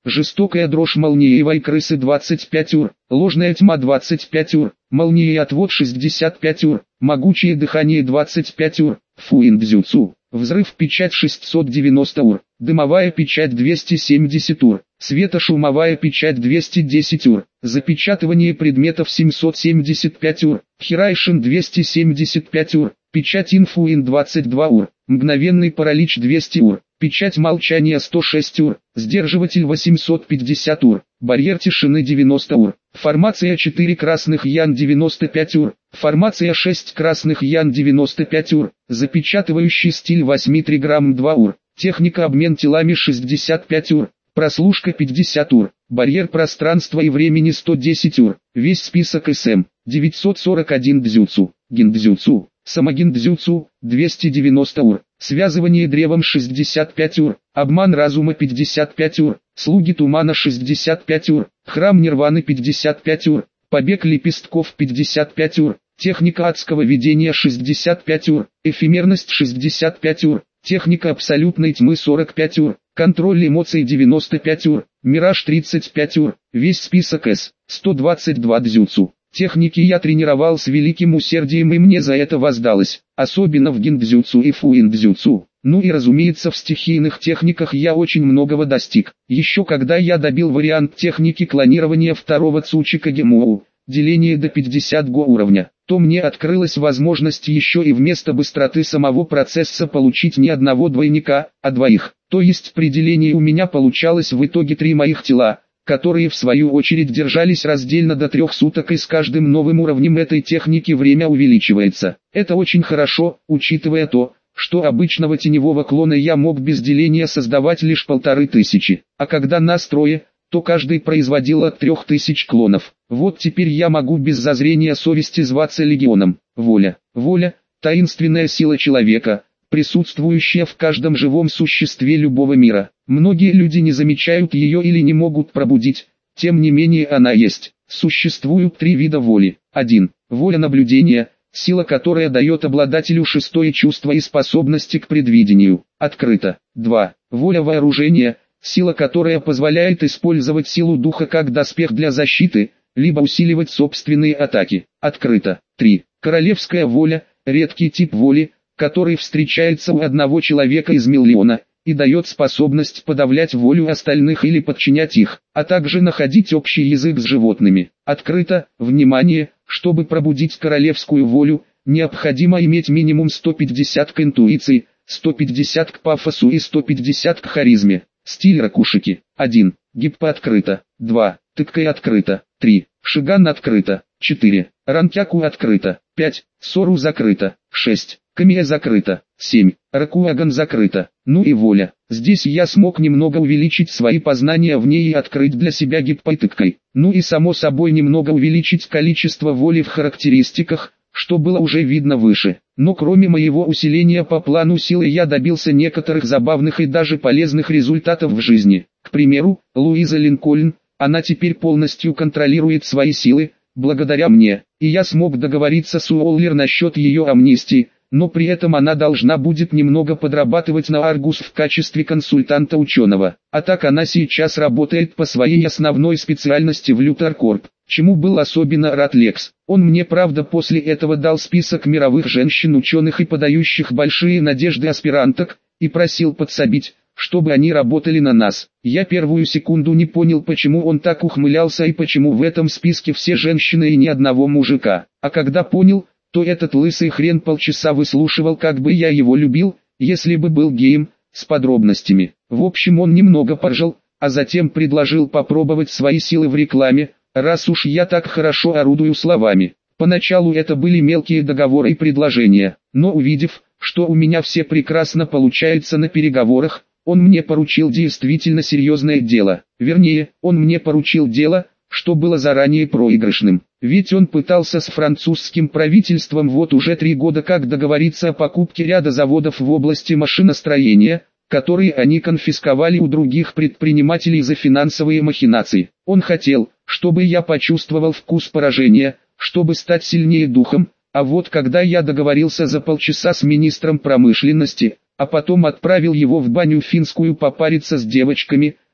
жестокая дрожь молниевой крысы двадцать пять ур, ложная тьма двадцать пять ур, молнией отвод шестьдесят пять ур, могучее дыхание двадцать пять ур, фуиндзюцу, взрыв печать шестьсот девяносто ур, дымовая печать двести семьдесят ур, светошумовая печать двести десять ур, запечатывание предметов семьсот семьдесят пять ур, хирайшин двести семьдесят пять ур, печать инфуин двадцать два ур, мгновенный паралич двести ур, печать молчания сто шесть ур, сдерживатель восемьсот пятьдесят ур, барьер тишины девяносто ур, формация четыре красных ян девяносто пять ур, формация шесть красных ян девяносто пять ур, запечатывающий стиль восемь триграмм два ур, техника обмен телами шестьдесят пять ур, прослушка пятьдесят ур, барьер пространства и времени сто десять ур, весь список СМ, девятьсот сорок один дзюцу, гиндзюцу, самогиндзюцу, двести девяносто ур, связывание древом шестьдесят пять ур, обман разума пятьдесят пять ур, слуги тумана шестьдесят пять ур, храм нирваны пятьдесят пять ур, побег лепестков пятьдесят пять ур, техника адского видения шестьдесят пять ур, эфемерность шестьдесят пять ур, техника абсолютной тьмы сорок пять ур, контроль эмоций девяносто пять ур, мираж тридцать пять ур, весь список С, сто двадцать два дзюцу. Техники я тренировал с великим усердием и мне за это воздалось, особенно в гиндзюцу и фуиндзюцу. Ну и разумеется в стихийных техниках я очень многого достиг. Еще когда я добил вариант техники клонирования второго Цучика Гемоу, деление до пятидесятого уровня, то мне открылась возможность еще и вместо быстроты самого процесса получить не одного двойника, а двоих. То есть при делении у меня получалось в итоге три моих тела, которые в свою очередь держались раздельно до трех суток, и с каждым новым уровнем этой техники время увеличивается. Это очень хорошо, учитывая то, что обычного теневого клона я мог без деления создавать лишь полторы тысячи, а когда нас трое, то каждый производил от трех тысяч клонов. Вот теперь я могу без зазрения совести зваться легионом. Воля. Воля – таинственная сила человека, присутствующая в каждом живом существе любого мира. Многие люди не замечают ее или не могут пробудить, тем не менее она есть. Существуют три вида воли. один. Воля наблюдения, сила которая дает обладателю шестое чувство и способности к предвидению. Открыто. два. Воля вооружения, сила которая позволяет использовать силу духа как доспех для защиты, либо усиливать собственные атаки. Открыто. три. Королевская воля, редкий тип воли, который встречается у одного человека из миллиона, и дает способность подавлять волю остальных или подчинять их, а также находить общий язык с животными. Открыто, внимание, чтобы пробудить королевскую волю, необходимо иметь минимум сто пятьдесят к интуиции, сто пятьдесят к пафосу и сто пятьдесят к харизме. Стиль ракушики. один. Гиппа открыто. два. Тыккай открыто. три. Шиган открыто. четыре. Ранкяку открыто. пять. Сору закрыто. шесть. Камия закрыто. семь. Ракуаган закрыто. Ну и воля. Здесь я смог немного увеличить свои познания в ней и открыть для себя гиппой тыккой. Ну и само собой немного увеличить количество воли в характеристиках, что было уже видно выше. Но кроме моего усиления по плану силы я добился некоторых забавных и даже полезных результатов в жизни. К примеру, Луиза Линкольн, она теперь полностью контролирует свои силы, благодаря мне, и я смог договориться с Уоллер насчет ее амнистии, но при этом она должна будет немного подрабатывать на Аргус в качестве консультанта-ученого. А так она сейчас работает по своей основной специальности в Лютеркорп, чему был особенно рад Лекс. Он мне правда после этого дал список мировых женщин-ученых и подающих большие надежды аспиранток, и просил подсобить, чтобы они работали на нас. Я первую секунду не понял, почему он так ухмылялся и почему в этом списке все женщины и ни одного мужика. А когда понял, то этот лысый хрен полчаса выслушивал, как бы я его любил, если бы был геем, с подробностями. В общем, он немного поржал, а затем предложил попробовать свои силы в рекламе, раз уж я так хорошо орудую словами. Поначалу это были мелкие договоры и предложения, но увидев, что у меня все прекрасно получается на переговорах, он мне поручил действительно серьезное дело. Вернее, он мне поручил дело, что было заранее проигрышным. Ведь он пытался с французским правительством вот уже три года как договориться о покупке ряда заводов в области машиностроения, которые они конфисковали у других предпринимателей за финансовые махинации. Он хотел, чтобы я почувствовал вкус поражения, чтобы стать сильнее духом, а вот когда я договорился за полчаса с министром промышленности, а потом отправил его в баню финскую попариться с девочками,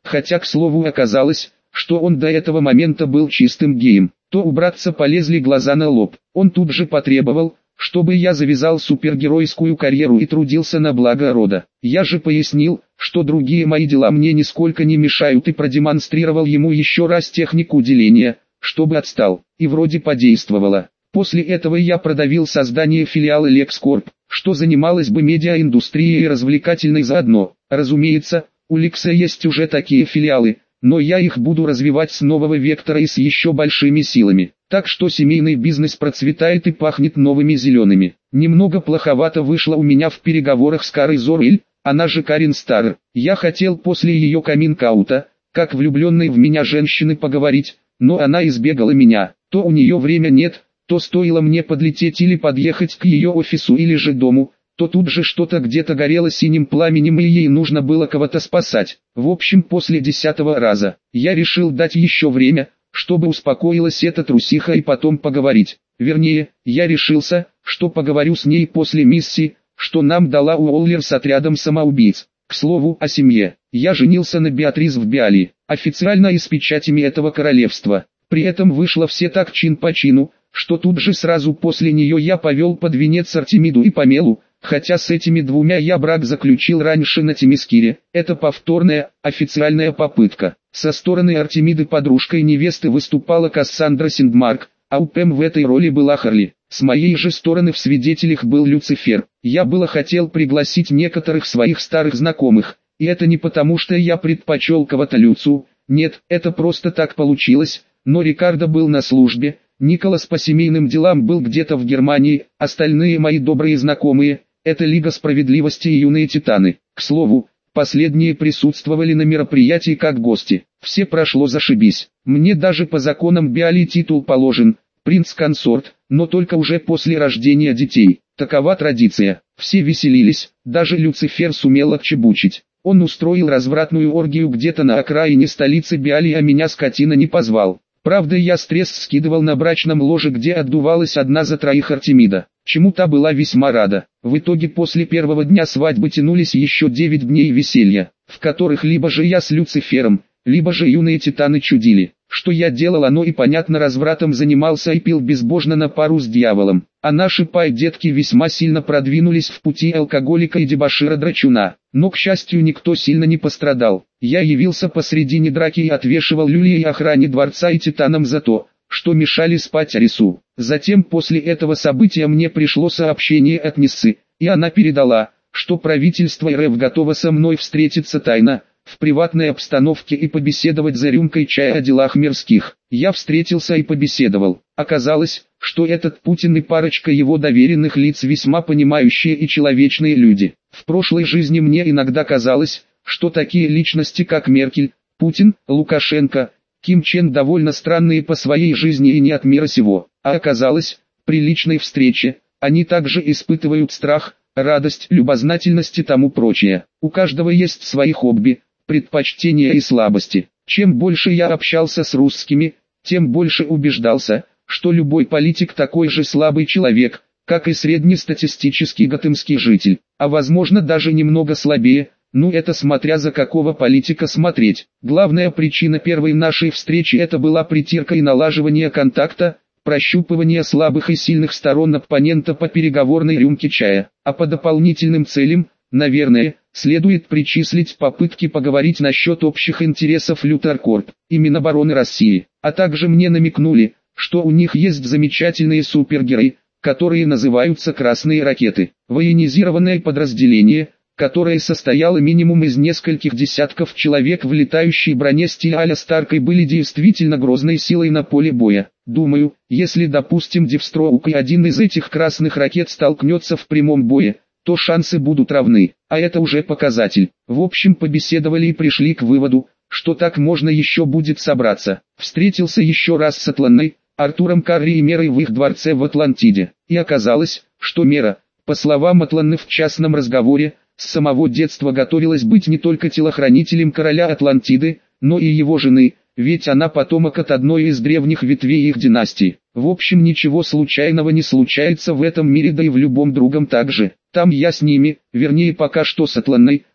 хотя к слову оказалось, что он до этого момента был чистым геем. То у братца полезли глаза на лоб. Он тут же потребовал, чтобы я завязал супергеройскую карьеру и трудился на благо рода. Я же пояснил, что другие мои дела мне нисколько не мешают, и продемонстрировал ему еще раз технику деления, чтобы отстал, и вроде подействовало. После этого я продавил создание филиала LexCorp, что занималась бы медиаиндустрией и развлекательной заодно. Разумеется, у Лекса есть уже такие филиалы, но я их буду развивать с нового вектора и с еще большими силами. Так что семейный бизнес процветает и пахнет новыми зелеными. Немного плоховато вышло у меня в переговорах с Карой Зорель, она же Карин Стар. Я хотел после ее каминг-аута, как влюбленной в меня женщины, поговорить, но она избегала меня. То у нее время нет, то стоило мне подлететь или подъехать к ее офису или же дому, то тут же что-то где-то горело синим пламенем и ей нужно было кого-то спасать. В общем, после десятого раза, я решил дать еще время, чтобы успокоилась эта трусиха, и потом поговорить. Вернее, я решился, что поговорю с ней после миссии, что нам дала Уоллер с отрядом самоубийц. К слову о семье, я женился на Беатрис в Биалии, официально и с печатями этого королевства. При этом вышло все так чин по чину, что тут же сразу после нее я повел под венец Артемиду и Памелу, хотя с этими двумя я брак заключил раньше на Темискире. Это повторная, официальная попытка. Со стороны Артемиды подружкой невесты выступала Кассандра Синдмарк, а у Пэм в этой роли была Харли. С моей же стороны в свидетелях был Люцифер. Я было хотел пригласить некоторых своих старых знакомых, и это не потому, что я предпочел кого-то Люцу, нет, это просто так получилось, но Рикардо был на службе, Николас по семейным делам был где-то в Германии, остальные мои добрые знакомые – это Лига Справедливости и Юные Титаны. К слову, последние присутствовали на мероприятии как гости. Все прошло зашибись. Мне даже по законам Биалии титул положен, принц-консорт, но только уже после рождения детей. Такова традиция. Все веселились, даже Люцифер сумел отчебучить. Он устроил развратную оргию где-то на окраине столицы Биалии, а меня скотина не позвал. Правда, я стресс скидывал на брачном ложе, где отдувалась одна за троих Артемида, чему та была весьма рада. В итоге после первого дня свадьбы тянулись еще девять дней веселья, в которых либо же я с Люцифером, либо же юные титаны чудили. Что я делал, оно и понятно, развратом занимался и пил безбожно на пару с дьяволом. А наши пай-детки весьма сильно продвинулись в пути алкоголика и дебошира-драчуна. Но, к счастью, никто сильно не пострадал. Я явился посредине драки и отвешивал люлей и охране дворца и титанам за то, что мешали спать Арису. Затем после этого события мне пришло сообщение от Ниссы, и она передала, что правительство РФ готово со мной встретиться тайно, в приватной обстановке и побеседовать за рюмкой чая о делах мирских. Я встретился и побеседовал. Оказалось, что этот Путин и парочка его доверенных лиц весьма понимающие и человечные люди. В прошлой жизни мне иногда казалось, что такие личности как Меркель, Путин, Лукашенко, Ким Чен довольно странные по своей жизни и не от мира сего. А оказалось, при личной встрече, они также испытывают страх, радость, любознательность и тому прочее. У каждого есть свои хобби, предпочтения и слабости. Чем больше я общался с русскими, тем больше убеждался, что любой политик такой же слабый человек, как и среднестатистический готэмский житель, а возможно даже немного слабее, ну это смотря за какого политика смотреть. Главная причина первой нашей встречи — это была притирка и налаживание контакта, прощупывание слабых и сильных сторон оппонента по переговорной рюмке чая, а по дополнительным целям, наверное, следует причислить попытки поговорить насчет общих интересов Лютеркорп и Минобороны России, а также мне намекнули, что у них есть замечательные супергерои, которые называются «Красные ракеты», военизированное подразделение, которое состояло минимум из нескольких десятков человек в летающей броне стиля а-ля Старк и были действительно грозной силой на поле боя. Думаю, если допустим Девстроук и один из этих красных ракет столкнется в прямом бое, то шансы будут равны, а это уже показатель. В общем, побеседовали и пришли к выводу, что так можно еще будет собраться. Встретился еще раз с Атланной, Артуром Карри и Мерой в их дворце в Атлантиде, и оказалось, что Мера, по словам Атланны в частном разговоре, с самого детства готовилась быть не только телохранителем короля Атлантиды, но и его жены, ведь она потомок от одной из древних ветвей их династии. В общем, ничего случайного не случается в этом мире, да и в любом другом также. Там я с ними, вернее пока что с Атланной,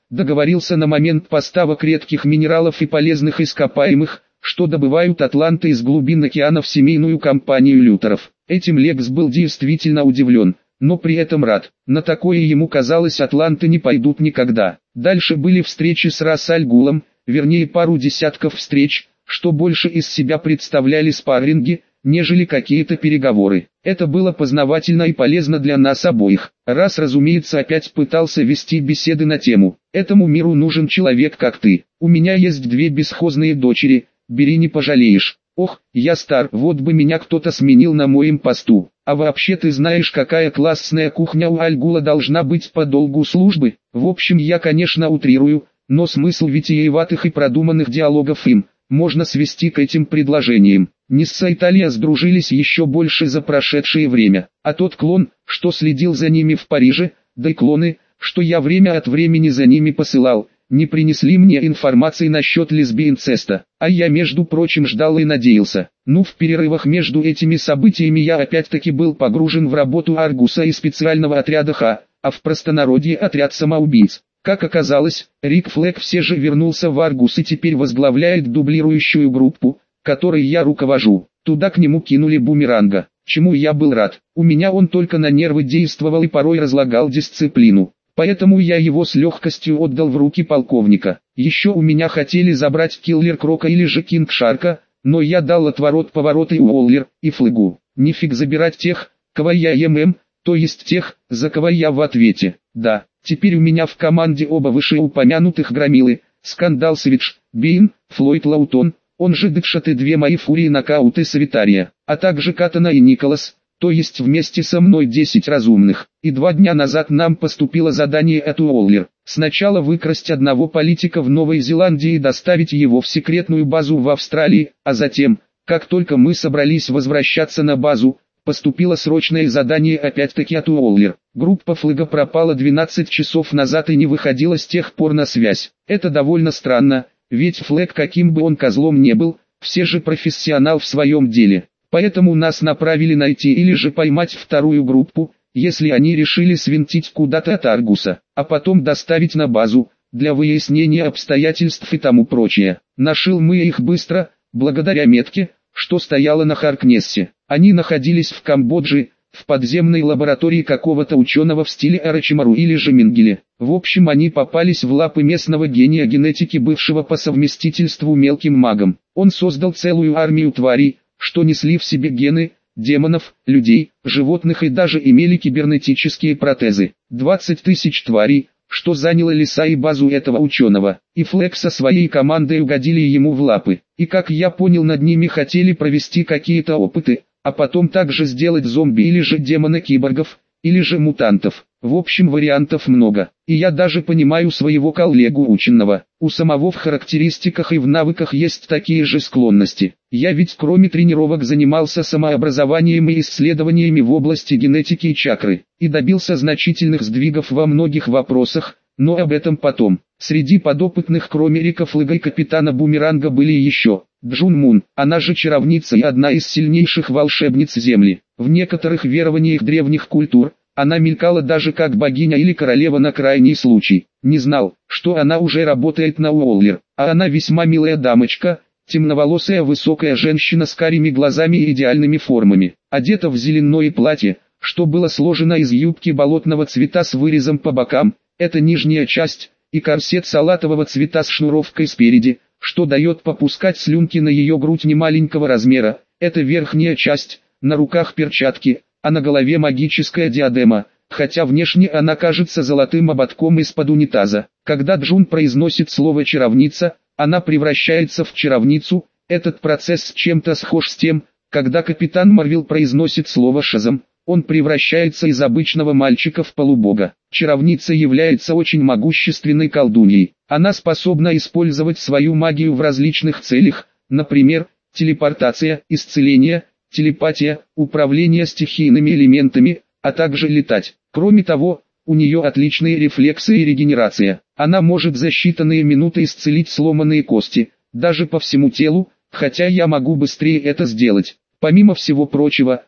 договорился на момент поставок редких минералов и полезных ископаемых, что добывают атланты из глубин океана, в семейную компанию Лютеров. Этим Лекс был действительно удивлен, но при этом рад. На такое ему казалось, атланты не пойдут никогда. Дальше были встречи с Рас аль Гулом, вернее пару десятков встреч, что больше из себя представляли спарринги, нежели какие-то переговоры. Это было познавательно и полезно для нас обоих. Рас, разумеется, опять пытался вести беседы на тему: «Этому миру нужен человек, как ты. У меня есть две бесхозные дочери, бери, не пожалеешь. Ох, я стар, вот бы меня кто-то сменил на моем посту. А вообще, ты знаешь, какая классная кухня у Аль-Гула должна быть по долгу службы?» В общем, я, конечно, утрирую, но смысл витиеватых и продуманных диалогов им можно свести к этим предложениям. Нисса и Талия сдружились еще больше за прошедшее время, а тот клон, что следил за ними в Париже, да и клоны, что я время от времени за ними посылал, не принесли мне информации насчет лесби-инцеста, а я, между прочим, ждал и надеялся. Ну, в перерывах между этими событиями я опять-таки был погружен в работу Аргуса и специального отряда Х, а в простонародье отряд самоубийц. Как оказалось, Рик Флэг все же вернулся в Аргус и теперь возглавляет дублирующую группу, которой я руковожу. Туда к нему кинули Бумеранга, чему я был рад. У меня он только на нервы действовал и порой разлагал дисциплину. Поэтому я его с легкостью отдал в руки полковника. Еще у меня хотели забрать Киллер Крока или же Кинг Шарка, но я дал отворот-поворот и Уоллер, и Флэгу. Нифиг забирать тех, кого я ем, то есть тех, за кого я в ответе. Да, теперь у меня в команде оба вышеупомянутых громилы: Скандал Свидж, Бейн, Флойд Лаутон, он же Дэдшот, и две мои фурии нокауты Савитария, а также Катана и Николас, то есть вместе со мной десять разумных. И два дня назад нам поступило задание от Уоллер: сначала выкрасть одного политика в Новой Зеландии и доставить его в секретную базу в Австралии, а затем, как только мы собрались возвращаться на базу, поступило срочное задание опять-таки от Уоллер. Группа Флэга пропала двенадцать часов назад и не выходила с тех пор на связь. Это довольно странно, ведь Флэг, каким бы он козлом не был, все же профессионал в своем деле. Поэтому нас направили найти или же поймать вторую группу, если они решили свинтить куда-то от Аргуса, а потом доставить на базу, для выяснения обстоятельств и тому прочее. Нашил мы их быстро, благодаря метке, что стояла на Харкнессе. Они находились в Камбодже, в подземной лаборатории какого-то ученого в стиле Орочимару или же Менгеле. В общем, они попались в лапы местного гения генетики, бывшего по совместительству мелким магом. Он создал целую армию тварей, что несли в себе гены демонов, людей, животных и даже имели кибернетические протезы. двадцать тысяч тварей, что заняло леса и базу этого ученого. И Флэг со своей командой угодили ему в лапы. И как я понял, над ними хотели провести какие-то опыты, а потом также сделать зомби или же демона-киборгов, или же мутантов. В общем, вариантов много. И я даже понимаю своего коллегу ученого. У самого в характеристиках и в навыках есть такие же склонности. Я ведь кроме тренировок занимался самообразованием и исследованиями в области генетики и чакры, и добился значительных сдвигов во многих вопросах, но об этом потом. Среди подопытных кроме Рика Флэга и капитана Бумеранга были еще Джун Мун, она же чаровница и одна из сильнейших волшебниц Земли. В некоторых верованиях древних культур она мелькала даже как богиня или королева на крайний случай. Не знал, что она уже работает на Уоллер, а она весьма милая дамочка, темноволосая высокая женщина с карими глазами и идеальными формами, одета в зеленое платье, что было сложено из юбки болотного цвета с вырезом по бокам, это нижняя часть, и корсет салатового цвета с шнуровкой спереди, что дает попускать слюнки на ее грудь немаленького размера, это верхняя часть, на руках перчатки, а на голове магическая диадема, хотя внешне она кажется золотым ободком из-под унитаза. Когда Джун произносит слово «чаровница», она превращается в чаровницу. Этот процесс чем-то схож с тем, когда капитан Марвел произносит слово «шазам», он превращается из обычного мальчика в полубога. Чаровница является очень могущественной колдуньей. Она способна использовать свою магию в различных целях, например, телепортация, исцеление, телепатия, управление стихийными элементами, а также летать. Кроме того, у нее отличные рефлексы и регенерация. Она может за считанные минуты исцелить сломанные кости, даже по всему телу, хотя я могу быстрее это сделать. Помимо всего прочего,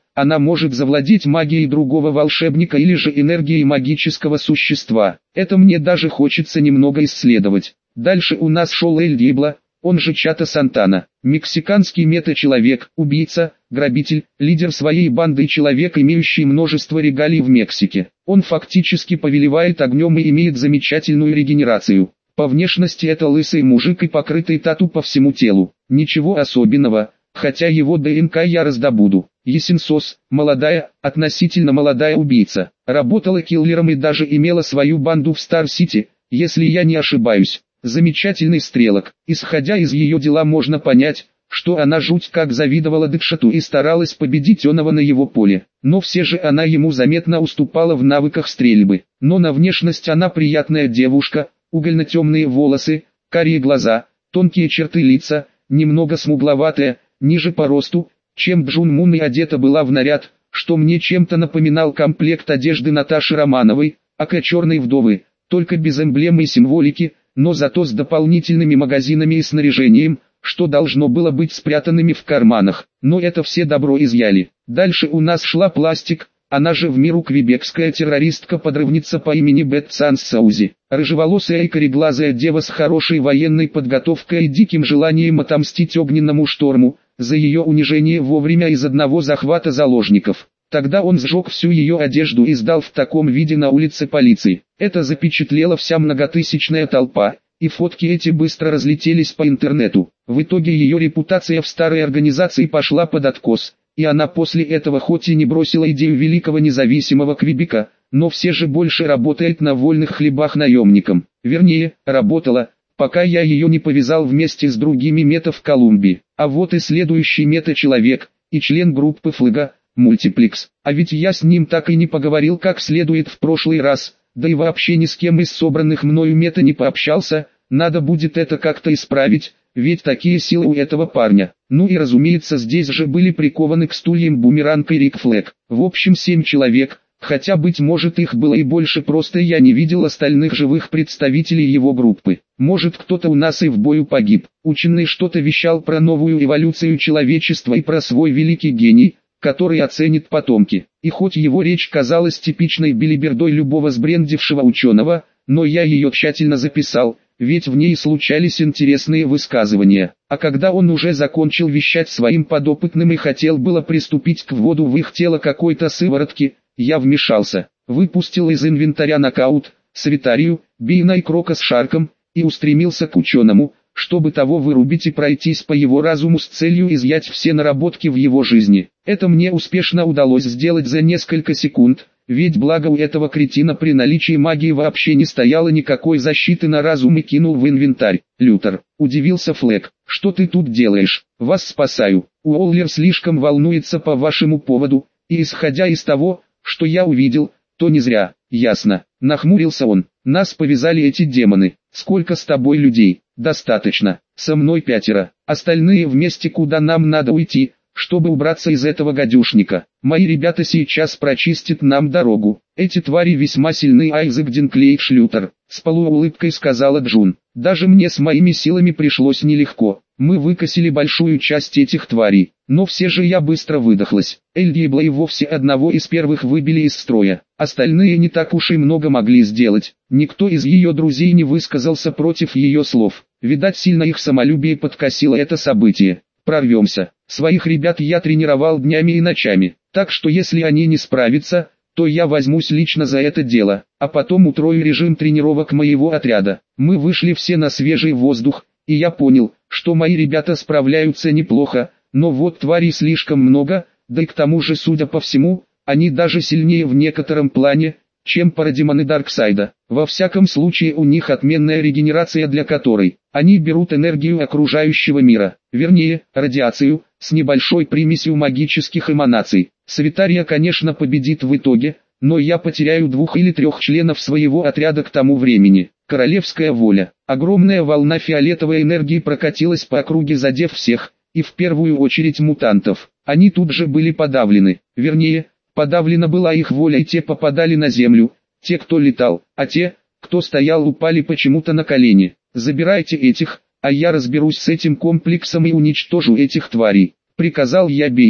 она может завладеть магией другого волшебника или же энергией магического существа. Это мне даже хочется немного исследовать. Дальше у нас шел Эль Диабло, он же Чато Сантана, мексиканский мета-человек, убийца, грабитель, лидер своей банды и человек, имеющий множество регалий в Мексике. Он фактически повелевает огнем и имеет замечательную регенерацию. По внешности это лысый мужик и покрытый тату по всему телу. Ничего особенного, хотя его ДНК я раздобуду. Есенсос, молодая, относительно молодая убийца, работала киллером и даже имела свою банду в Стар-Сити, если я не ошибаюсь. Замечательный стрелок. Исходя из ее дела можно понять, что она жуть как завидовала Дэдшоту и старалась победить оного на его поле. Но все же она ему заметно уступала в навыках стрельбы. Но на внешность она приятная девушка, угольно-темные волосы, карие глаза, тонкие черты лица, немного смугловатая, ниже по росту, чем Джун Мун, и одета была в наряд, что мне чем-то напоминал комплект одежды Наташи Романовой, ака черной вдовы, только без эмблемы и символики, но зато с дополнительными магазинами и снаряжением, что должно было быть спрятанными в карманах, но это все добро изъяли. Дальше у нас шла Пластик, она же в миру квебекская террористка-подрывница по имени Бет Санс Саузи, рыжеволосая и кореглазая дева с хорошей военной подготовкой и диким желанием отомстить огненному шторму, за ее унижение во время из одного захвата заложников. Тогда он сжег всю ее одежду и сдал в таком виде на улице полиции. Это запечатлела вся многотысячная толпа, и фотки эти быстро разлетелись по интернету. В итоге ее репутация в старой организации пошла под откос, и она после этого хоть и не бросила идею великого независимого Квебека, но все же больше работает на вольных хлебах наемником. Вернее, работала, пока я ее не повязал вместе с другими мета в Колумбии. А вот и следующий мета-человек, и член группы Флэга, Мультиплекс. А ведь я с ним так и не поговорил как следует в прошлый раз, да и вообще ни с кем из собранных мною мета не пообщался, надо будет это как-то исправить, ведь такие силы у этого парня. Ну и разумеется, здесь же были прикованы к стульям Бумеранг и Рик Флэг. В общем семь человек, хотя быть может их было и больше, просто я не видел остальных живых представителей его группы. Может кто-то у нас и в бою погиб. Ученый что-то вещал про новую эволюцию человечества и про свой великий гений, который оценит потомки. И хоть его речь казалась типичной билибердой любого сбрендившего ученого, но я ее тщательно записал, ведь в ней случались интересные высказывания. А когда он уже закончил вещать своим подопытным и хотел было приступить к вводу в их тело какой-то сыворотки, я вмешался, выпустил из инвентаря нокаут, Савитарию, Бина и Крока с Шарком, и устремился к ученому, чтобы того вырубить и пройтись по его разуму с целью изъять все наработки в его жизни. Это мне успешно удалось сделать за несколько секунд, ведь благо у этого кретина при наличии магии вообще не стояло никакой защиты на разум, и кинул в инвентарь. Лютер, удивился Флэг, что ты тут делаешь? Вас спасаю. Уоллер слишком волнуется по вашему поводу, и исходя из того, что я увидел, то не зря. Ясно, нахмурился он. Нас повязали эти демоны. Сколько с тобой людей? Достаточно. Со мной пятеро. Остальные вместе, куда нам надо уйти, чтобы убраться из этого гадюшника. Мои ребята сейчас прочистят нам дорогу. Эти твари весьма сильны, Айзек Динклейд Шлютер, с полуулыбкой сказала Джун. Даже мне с моими силами пришлось нелегко. Мы выкосили большую часть этих тварей, но все же я быстро выдохлась. Эль Диабло и вовсе одного из первых выбили из строя. Остальные не так уж и много могли сделать. Никто из ее друзей не высказался против ее слов. Видать, сильно их самолюбие подкосило это событие. Прорвемся. Своих ребят я тренировал днями и ночами, так что если они не справятся, то я возьмусь лично за это дело, а потом утрою режим тренировок моего отряда. Мы вышли все на свежий воздух, и я понял, что мои ребята справляются неплохо, но вот тварей слишком много, да и к тому же, судя по всему, они даже сильнее в некотором плане, чем парадемоны Дарксайда. Во всяком случае у них отменная регенерация, для которой они берут энергию окружающего мира, вернее, радиацию, с небольшой примесью магических эманаций. Савитария, конечно, победит в итоге, но я потеряю двух или трех членов своего отряда к тому времени. Королевская воля. Огромная волна фиолетовой энергии прокатилась по округе, задев всех, и в первую очередь мутантов. Они тут же были подавлены, вернее, подавлена была их воля, и те попадали на землю, те, кто летал, а те, кто стоял, упали почему-то на колени. Забирайте этих, а я разберусь с этим комплексом и уничтожу этих тварей, приказал я Бейну.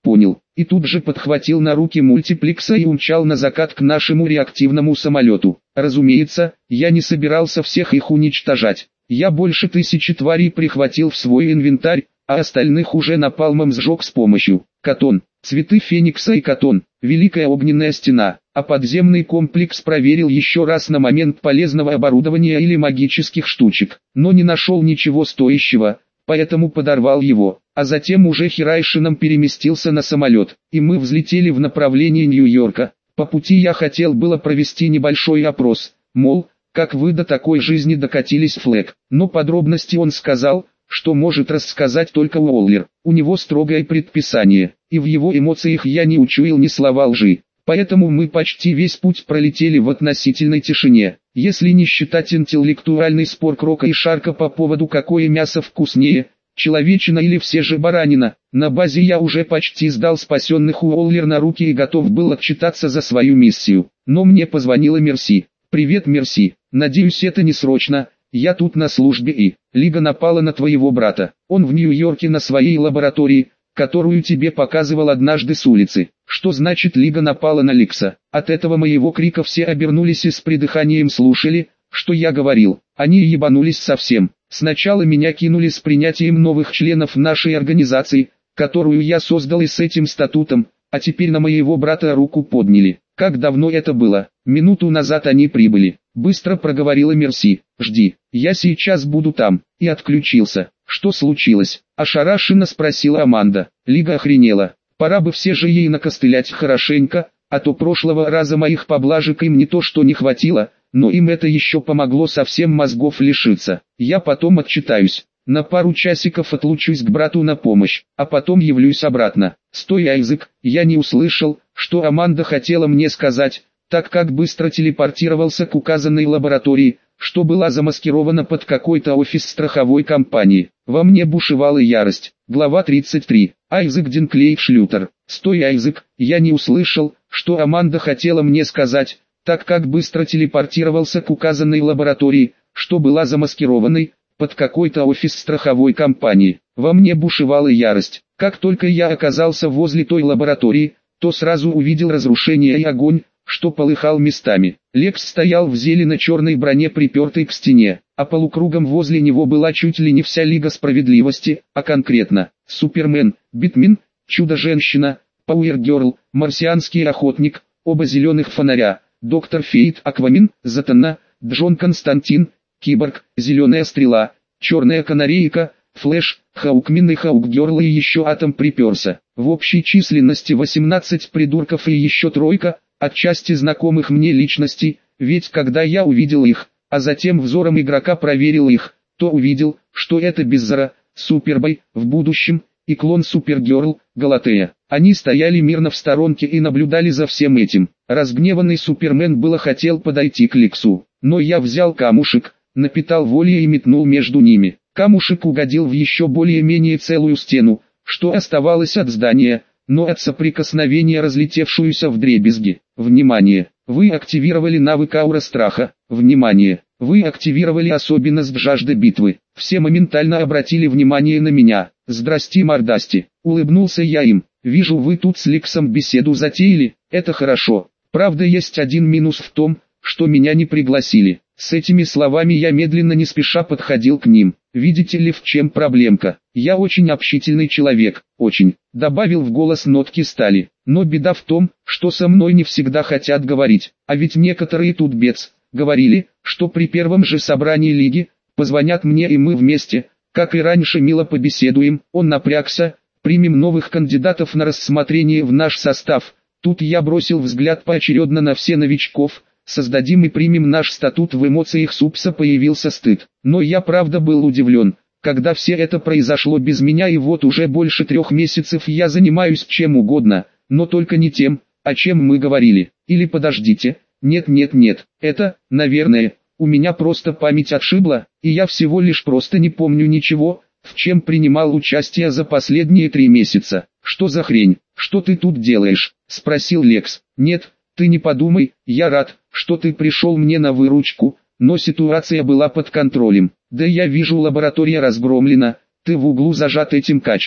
Понял. И тут же подхватил на руки мультиплекса и умчал на закат к нашему реактивному самолету. Разумеется, я не собирался всех их уничтожать. Я больше тысячи тварей прихватил в свой инвентарь, а остальных уже напалмом сжег с помощью катон, цветы феникса и катон, великая огненная стена. А подземный комплекс проверил еще раз на момент полезного оборудования или магических штучек, но не нашел ничего стоящего, поэтому подорвал его. А затем уже Хирайшином переместился на самолет, и мы взлетели в направлении Нью-Йорка. По пути я хотел было провести небольшой опрос, мол, как вы до такой жизни докатились, Флэк, но подробности он сказал, что может рассказать только Уоллер. У него строгое предписание, и в его эмоциях я не учуял ни слова лжи. Поэтому мы почти весь путь пролетели в относительной тишине, если не считать интеллектуальный спор Крока и Шарка по поводу, какое мясо вкуснее, человечина или все же баранина. На базе я уже почти сдал спасенных Уоллер на руки и готов был отчитаться за свою миссию. Но мне позвонила Мерси. «Привет, Мерси, надеюсь, это не срочно, я тут на службе и... Лига напала на твоего брата. Он в Нью-Йорке на своей лаборатории, которую тебе показывал однажды с улицы». Что значит Лига напала на Лекса? От этого моего крика все обернулись и с придыханием слушали, что я говорил. Они ебанулись совсем. Сначала меня кинули с принятием новых членов нашей организации, которую я создал, и с этим статутом, а теперь на моего брата руку подняли. Как давно это было? Минуту назад они прибыли. Быстро проговорила Мерси. «Жди, я сейчас буду там». И отключился. «Что случилось?» Ошарашенно спросила Аманда. Лига охренела. Пора бы все же ей накостылять хорошенько, а то прошлого раза моих поблажек им не то что не хватило, но им это еще помогло совсем мозгов лишиться. Я потом отчитаюсь. На пару часиков отлучусь к брату на помощь, а потом явлюсь обратно. Стой, Айзек, я не услышал, что Аманда хотела мне сказать, так как быстро телепортировался к указанной лаборатории, что была замаскирована под какой-то офис страховой компании. Во мне бушевала ярость. Глава тридцать три. Айзек Динклей Шлютер. Стой, Айзек, я не услышал, что Аманда хотела мне сказать, так как быстро телепортировался к указанной лаборатории, что была замаскированной под какой-то офис страховой компании. Во мне бушевала ярость. Как только я оказался возле той лаборатории, то сразу увидел разрушение и огонь, что полыхал местами. Лекс стоял в зелено-черной броне, припертой к стене, а полукругом возле него была чуть ли не вся Лига Справедливости, а конкретно Супермен, Битмен, Чудо-женщина, Пауэр-герл, Марсианский охотник, оба зеленых фонаря, Доктор Фейт, Аквамен, Затана, Джон Константин, Киборг, Зеленая стрела, Черная канарейка, Флэш, Хаукмен и Хаукгерл, и еще Атом приперся. В общей численности восемнадцать придурков и еще тройка, отчасти знакомых мне личностей, ведь когда я увидел их, а затем взором игрока проверил их, то увидел, что это Биззара, Супербой, в будущем, и клон Супергерл, Галатея. Они стояли мирно в сторонке и наблюдали за всем этим. Разгневанный Супермен было хотел подойти к Лексу, но я взял камушек, напитал волей и метнул между ними. Камушек угодил в еще более-менее целую стену, что оставалось от здания, но от соприкосновения разлетевшуюся вдребезги. Внимание! Вы активировали навык аура страха. Внимание! Вы активировали особенность жажда битвы. Все моментально обратили внимание на меня. Здрасте, мордасти. Улыбнулся я им. Вижу, вы тут с Лексом беседу затеяли. Это хорошо. Правда, есть один минус в том, что меня не пригласили. С этими словами я медленно не спеша подходил к ним. Видите ли, в чем проблемка? Я очень общительный человек, очень. Добавил в голос нотки стали. Но беда в том, что со мной не всегда хотят говорить. А ведь некоторые тут бец говорили, что при первом же собрании лиги позвонят мне и мы вместе, как и раньше, мило побеседуем. Он напрягся. Примем новых кандидатов на рассмотрение в наш состав. Тут я бросил взгляд поочередно на все новичков. Создадим и примем наш статут. В эмоциях Супса появился стыд. Но я правда был удивлен, когда все это произошло без меня, и вот уже больше трех месяцев я занимаюсь чем угодно, но только не тем, о чем мы говорили. Или подождите, нет нет нет, это, наверное, у меня просто память отшибла, и я всего лишь просто не помню ничего, в чем принимал участие за последние три месяца. Что за хрень? Что ты тут делаешь? Спросил Лекс. Нет, ты не подумай, я рад, что ты пришел мне на выручку, но ситуация была под контролем. Да я вижу, лаборатория разгромлена, ты в углу зажат этим качком.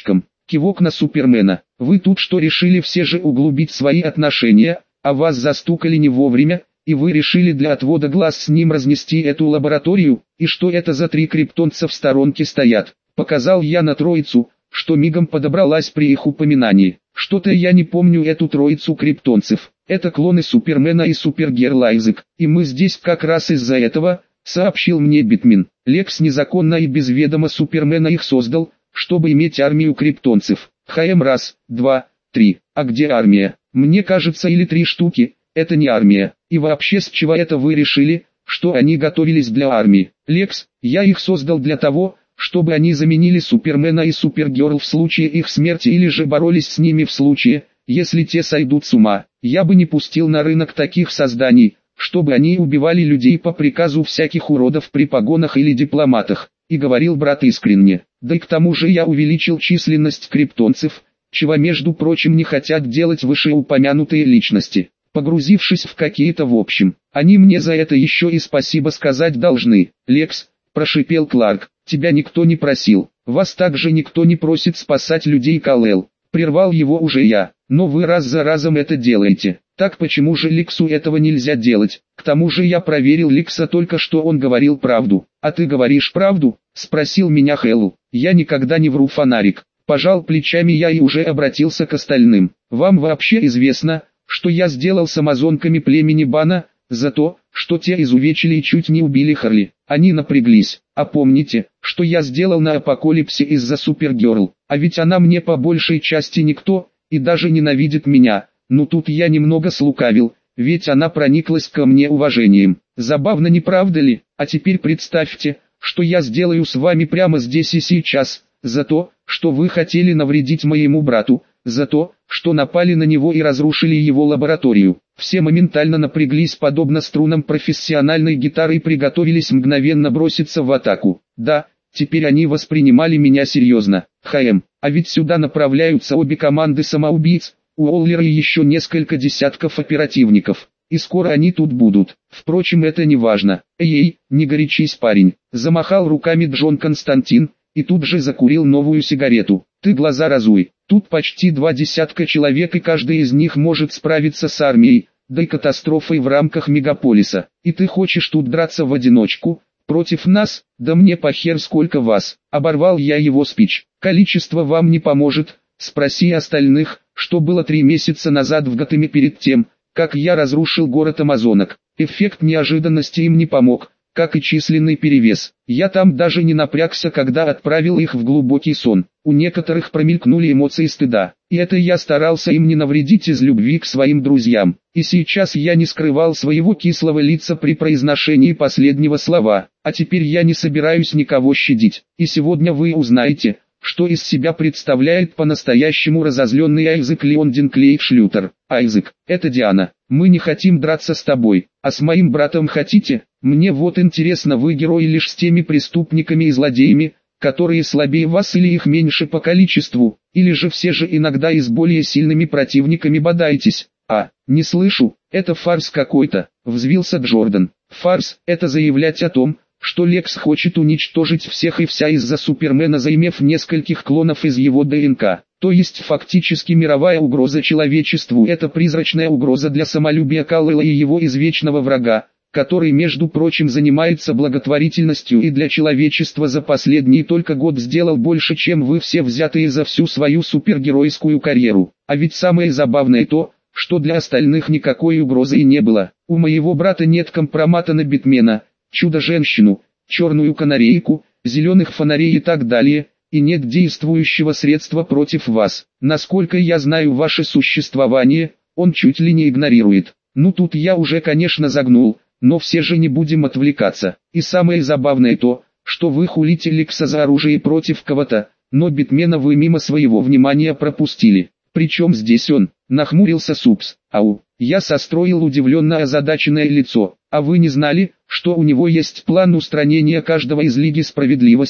Кивок на Супермена. Вы тут что решили все же углубить свои отношения, а вас застукали не вовремя, и вы решили для отвода глаз с ним разнести эту лабораторию, и что это за три криптонца в сторонке стоят? Показал я на троицу, что мигом подобралась при их упоминании. Что-то я не помню эту троицу криптонцев. Это клоны Супермена и Супергерл Айзек, и мы здесь как раз из-за этого, сообщил мне Битмен. Лекс незаконно и без ведома Супермена их создал, чтобы иметь армию криптонцев. ХМ раз, два, три. А где армия? Мне кажется, или три штуки. Это не армия. И вообще, с чего это вы решили, что они готовились для армии? Лекс, я их создал для того, чтобы они заменили Супермена и Супергерл в случае их смерти или же боролись с ними в случае, если те сойдут с ума. Я бы не пустил на рынок таких созданий, чтобы они убивали людей по приказу всяких уродов при погонах или дипломатах. И говорил брат искренне. Да и к тому же я увеличил численность криптонцев, чего между прочим не хотят делать вышеупомянутые личности. Погрузившись в какие-то в общем, они мне за это еще и спасибо сказать должны. Лекс, прошипел Кларк, тебя никто не просил, вас также никто не просит спасать людей, Кал-Эл. Прервал его уже я, но вы раз за разом это делаете. Так почему же Лексу этого нельзя делать? К тому же я проверил Лекса только что, он говорил правду. А ты говоришь правду? Спросил меня Хэллу. Я никогда не вру, фонарик. Пожал плечами я и уже обратился к остальным. Вам вообще известно, что я сделал с амазонками племени Бана, за то, что те изувечили и чуть не убили Харли? Они напряглись. А помните, что я сделал на Апокалипсе из-за Супергерл? А ведь она мне по большей части никто, и даже ненавидит меня. Ну тут я немного слукавил, ведь она прониклась ко мне уважением. Забавно, не правда ли? А теперь представьте, что я сделаю с вами прямо здесь и сейчас, за то, что вы хотели навредить моему брату, за то, что напали на него и разрушили его лабораторию. Все моментально напряглись подобно струнам профессиональной гитары и приготовились мгновенно броситься в атаку. Да, теперь они воспринимали меня серьезно. ХМ, а ведь сюда направляются обе команды самоубийц, Уоллер и еще несколько десятков оперативников. И скоро они тут будут. Впрочем, это не важно. Эй, не горячись, парень. Замахал руками Джон Константин, и тут же закурил новую сигарету. Ты глаза разуй. Тут почти два десятка человек, и каждый из них может справиться с армией, да и катастрофой в рамках мегаполиса. И ты хочешь тут драться в одиночку? Против нас? Да мне похер сколько вас. Оборвал я его спич. Количество вам не поможет. Спроси остальных, что было три месяца назад в Готэме перед тем, как я разрушил город амазонок. Эффект неожиданности им не помог, как и численный перевес. Я там даже не напрягся, когда отправил их в глубокий сон. У некоторых промелькнули эмоции стыда, и это я старался им не навредить из любви к своим друзьям. И сейчас я не скрывал своего кислого лица при произношении последнего слова. А теперь я не собираюсь никого щадить. И сегодня вы узнаете, что из себя представляет по-настоящему разозленный Айзек Леон Динклейв Шлютер. Айзек, это Диана. Мы не хотим драться с тобой, а с моим братом хотите? Мне вот интересно, вы герои лишь с теми преступниками и злодеями, которые слабее вас или их меньше по количеству, или же все же иногда и с более сильными противниками бодаетесь? А, не слышу, это фарс какой-то, взвился Джордан. Фарс, это заявлять о том, что Лекс хочет уничтожить всех и вся из-за Супермена, заимев нескольких клонов из его ДНК. То есть фактически мировая угроза человечеству – это призрачная угроза для самолюбия Кал-Эла и его извечного врага, который, между прочим, занимается благотворительностью и для человечества за последний только год сделал больше, чем вы все взятые за всю свою супергеройскую карьеру. А ведь самое забавное то, что для остальных никакой угрозы и не было. У моего брата нет компромата на Битмена, Чудо-женщину, черную канарейку, зеленых фонарей и так далее, и нет действующего средства против вас. Насколько я знаю ваше существование, он чуть ли не игнорирует. Ну тут я уже, конечно, загнул, но все же не будем отвлекаться. И самое забавное то, что вы хулите Лекса за оружие против кого-то, но Битмена вы мимо своего внимания пропустили. Причем здесь он? Нахмурился Супс. Ау. Я состроил удивленно озадаченное лицо. А вы не знали, что у него есть план устранения каждого из Лиги Справедливости?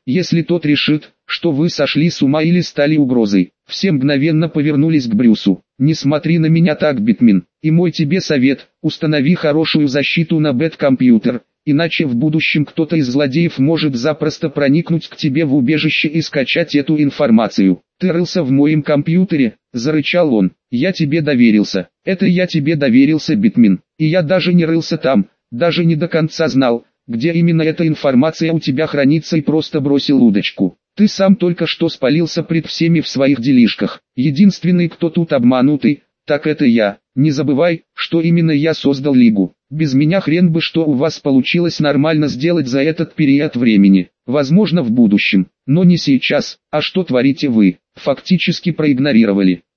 Если тот решит, что вы сошли с ума или стали угрозой, все мгновенно повернулись к Брюсу. «Не смотри на меня так, Битмин, и мой тебе совет, установи хорошую защиту на бэткомпьютер, иначе в будущем кто-то из злодеев может запросто проникнуть к тебе в убежище и скачать эту информацию». «Ты рылся в моем компьютере», — зарычал он. «Я тебе доверился». «Это я тебе доверился, Битмин, и я даже не рылся там, даже не до конца знал, где именно эта информация у тебя хранится, и просто бросил удочку. Ты сам только что спалился пред всеми в своих делишках. Единственный, кто тут обманутый, так это я. Не забывай, что именно я создал Лигу. Без меня хрен бы что у вас получилось нормально сделать за этот период времени. Возможно, в будущем, но не сейчас. А что творите вы? Фактически проигнорировали.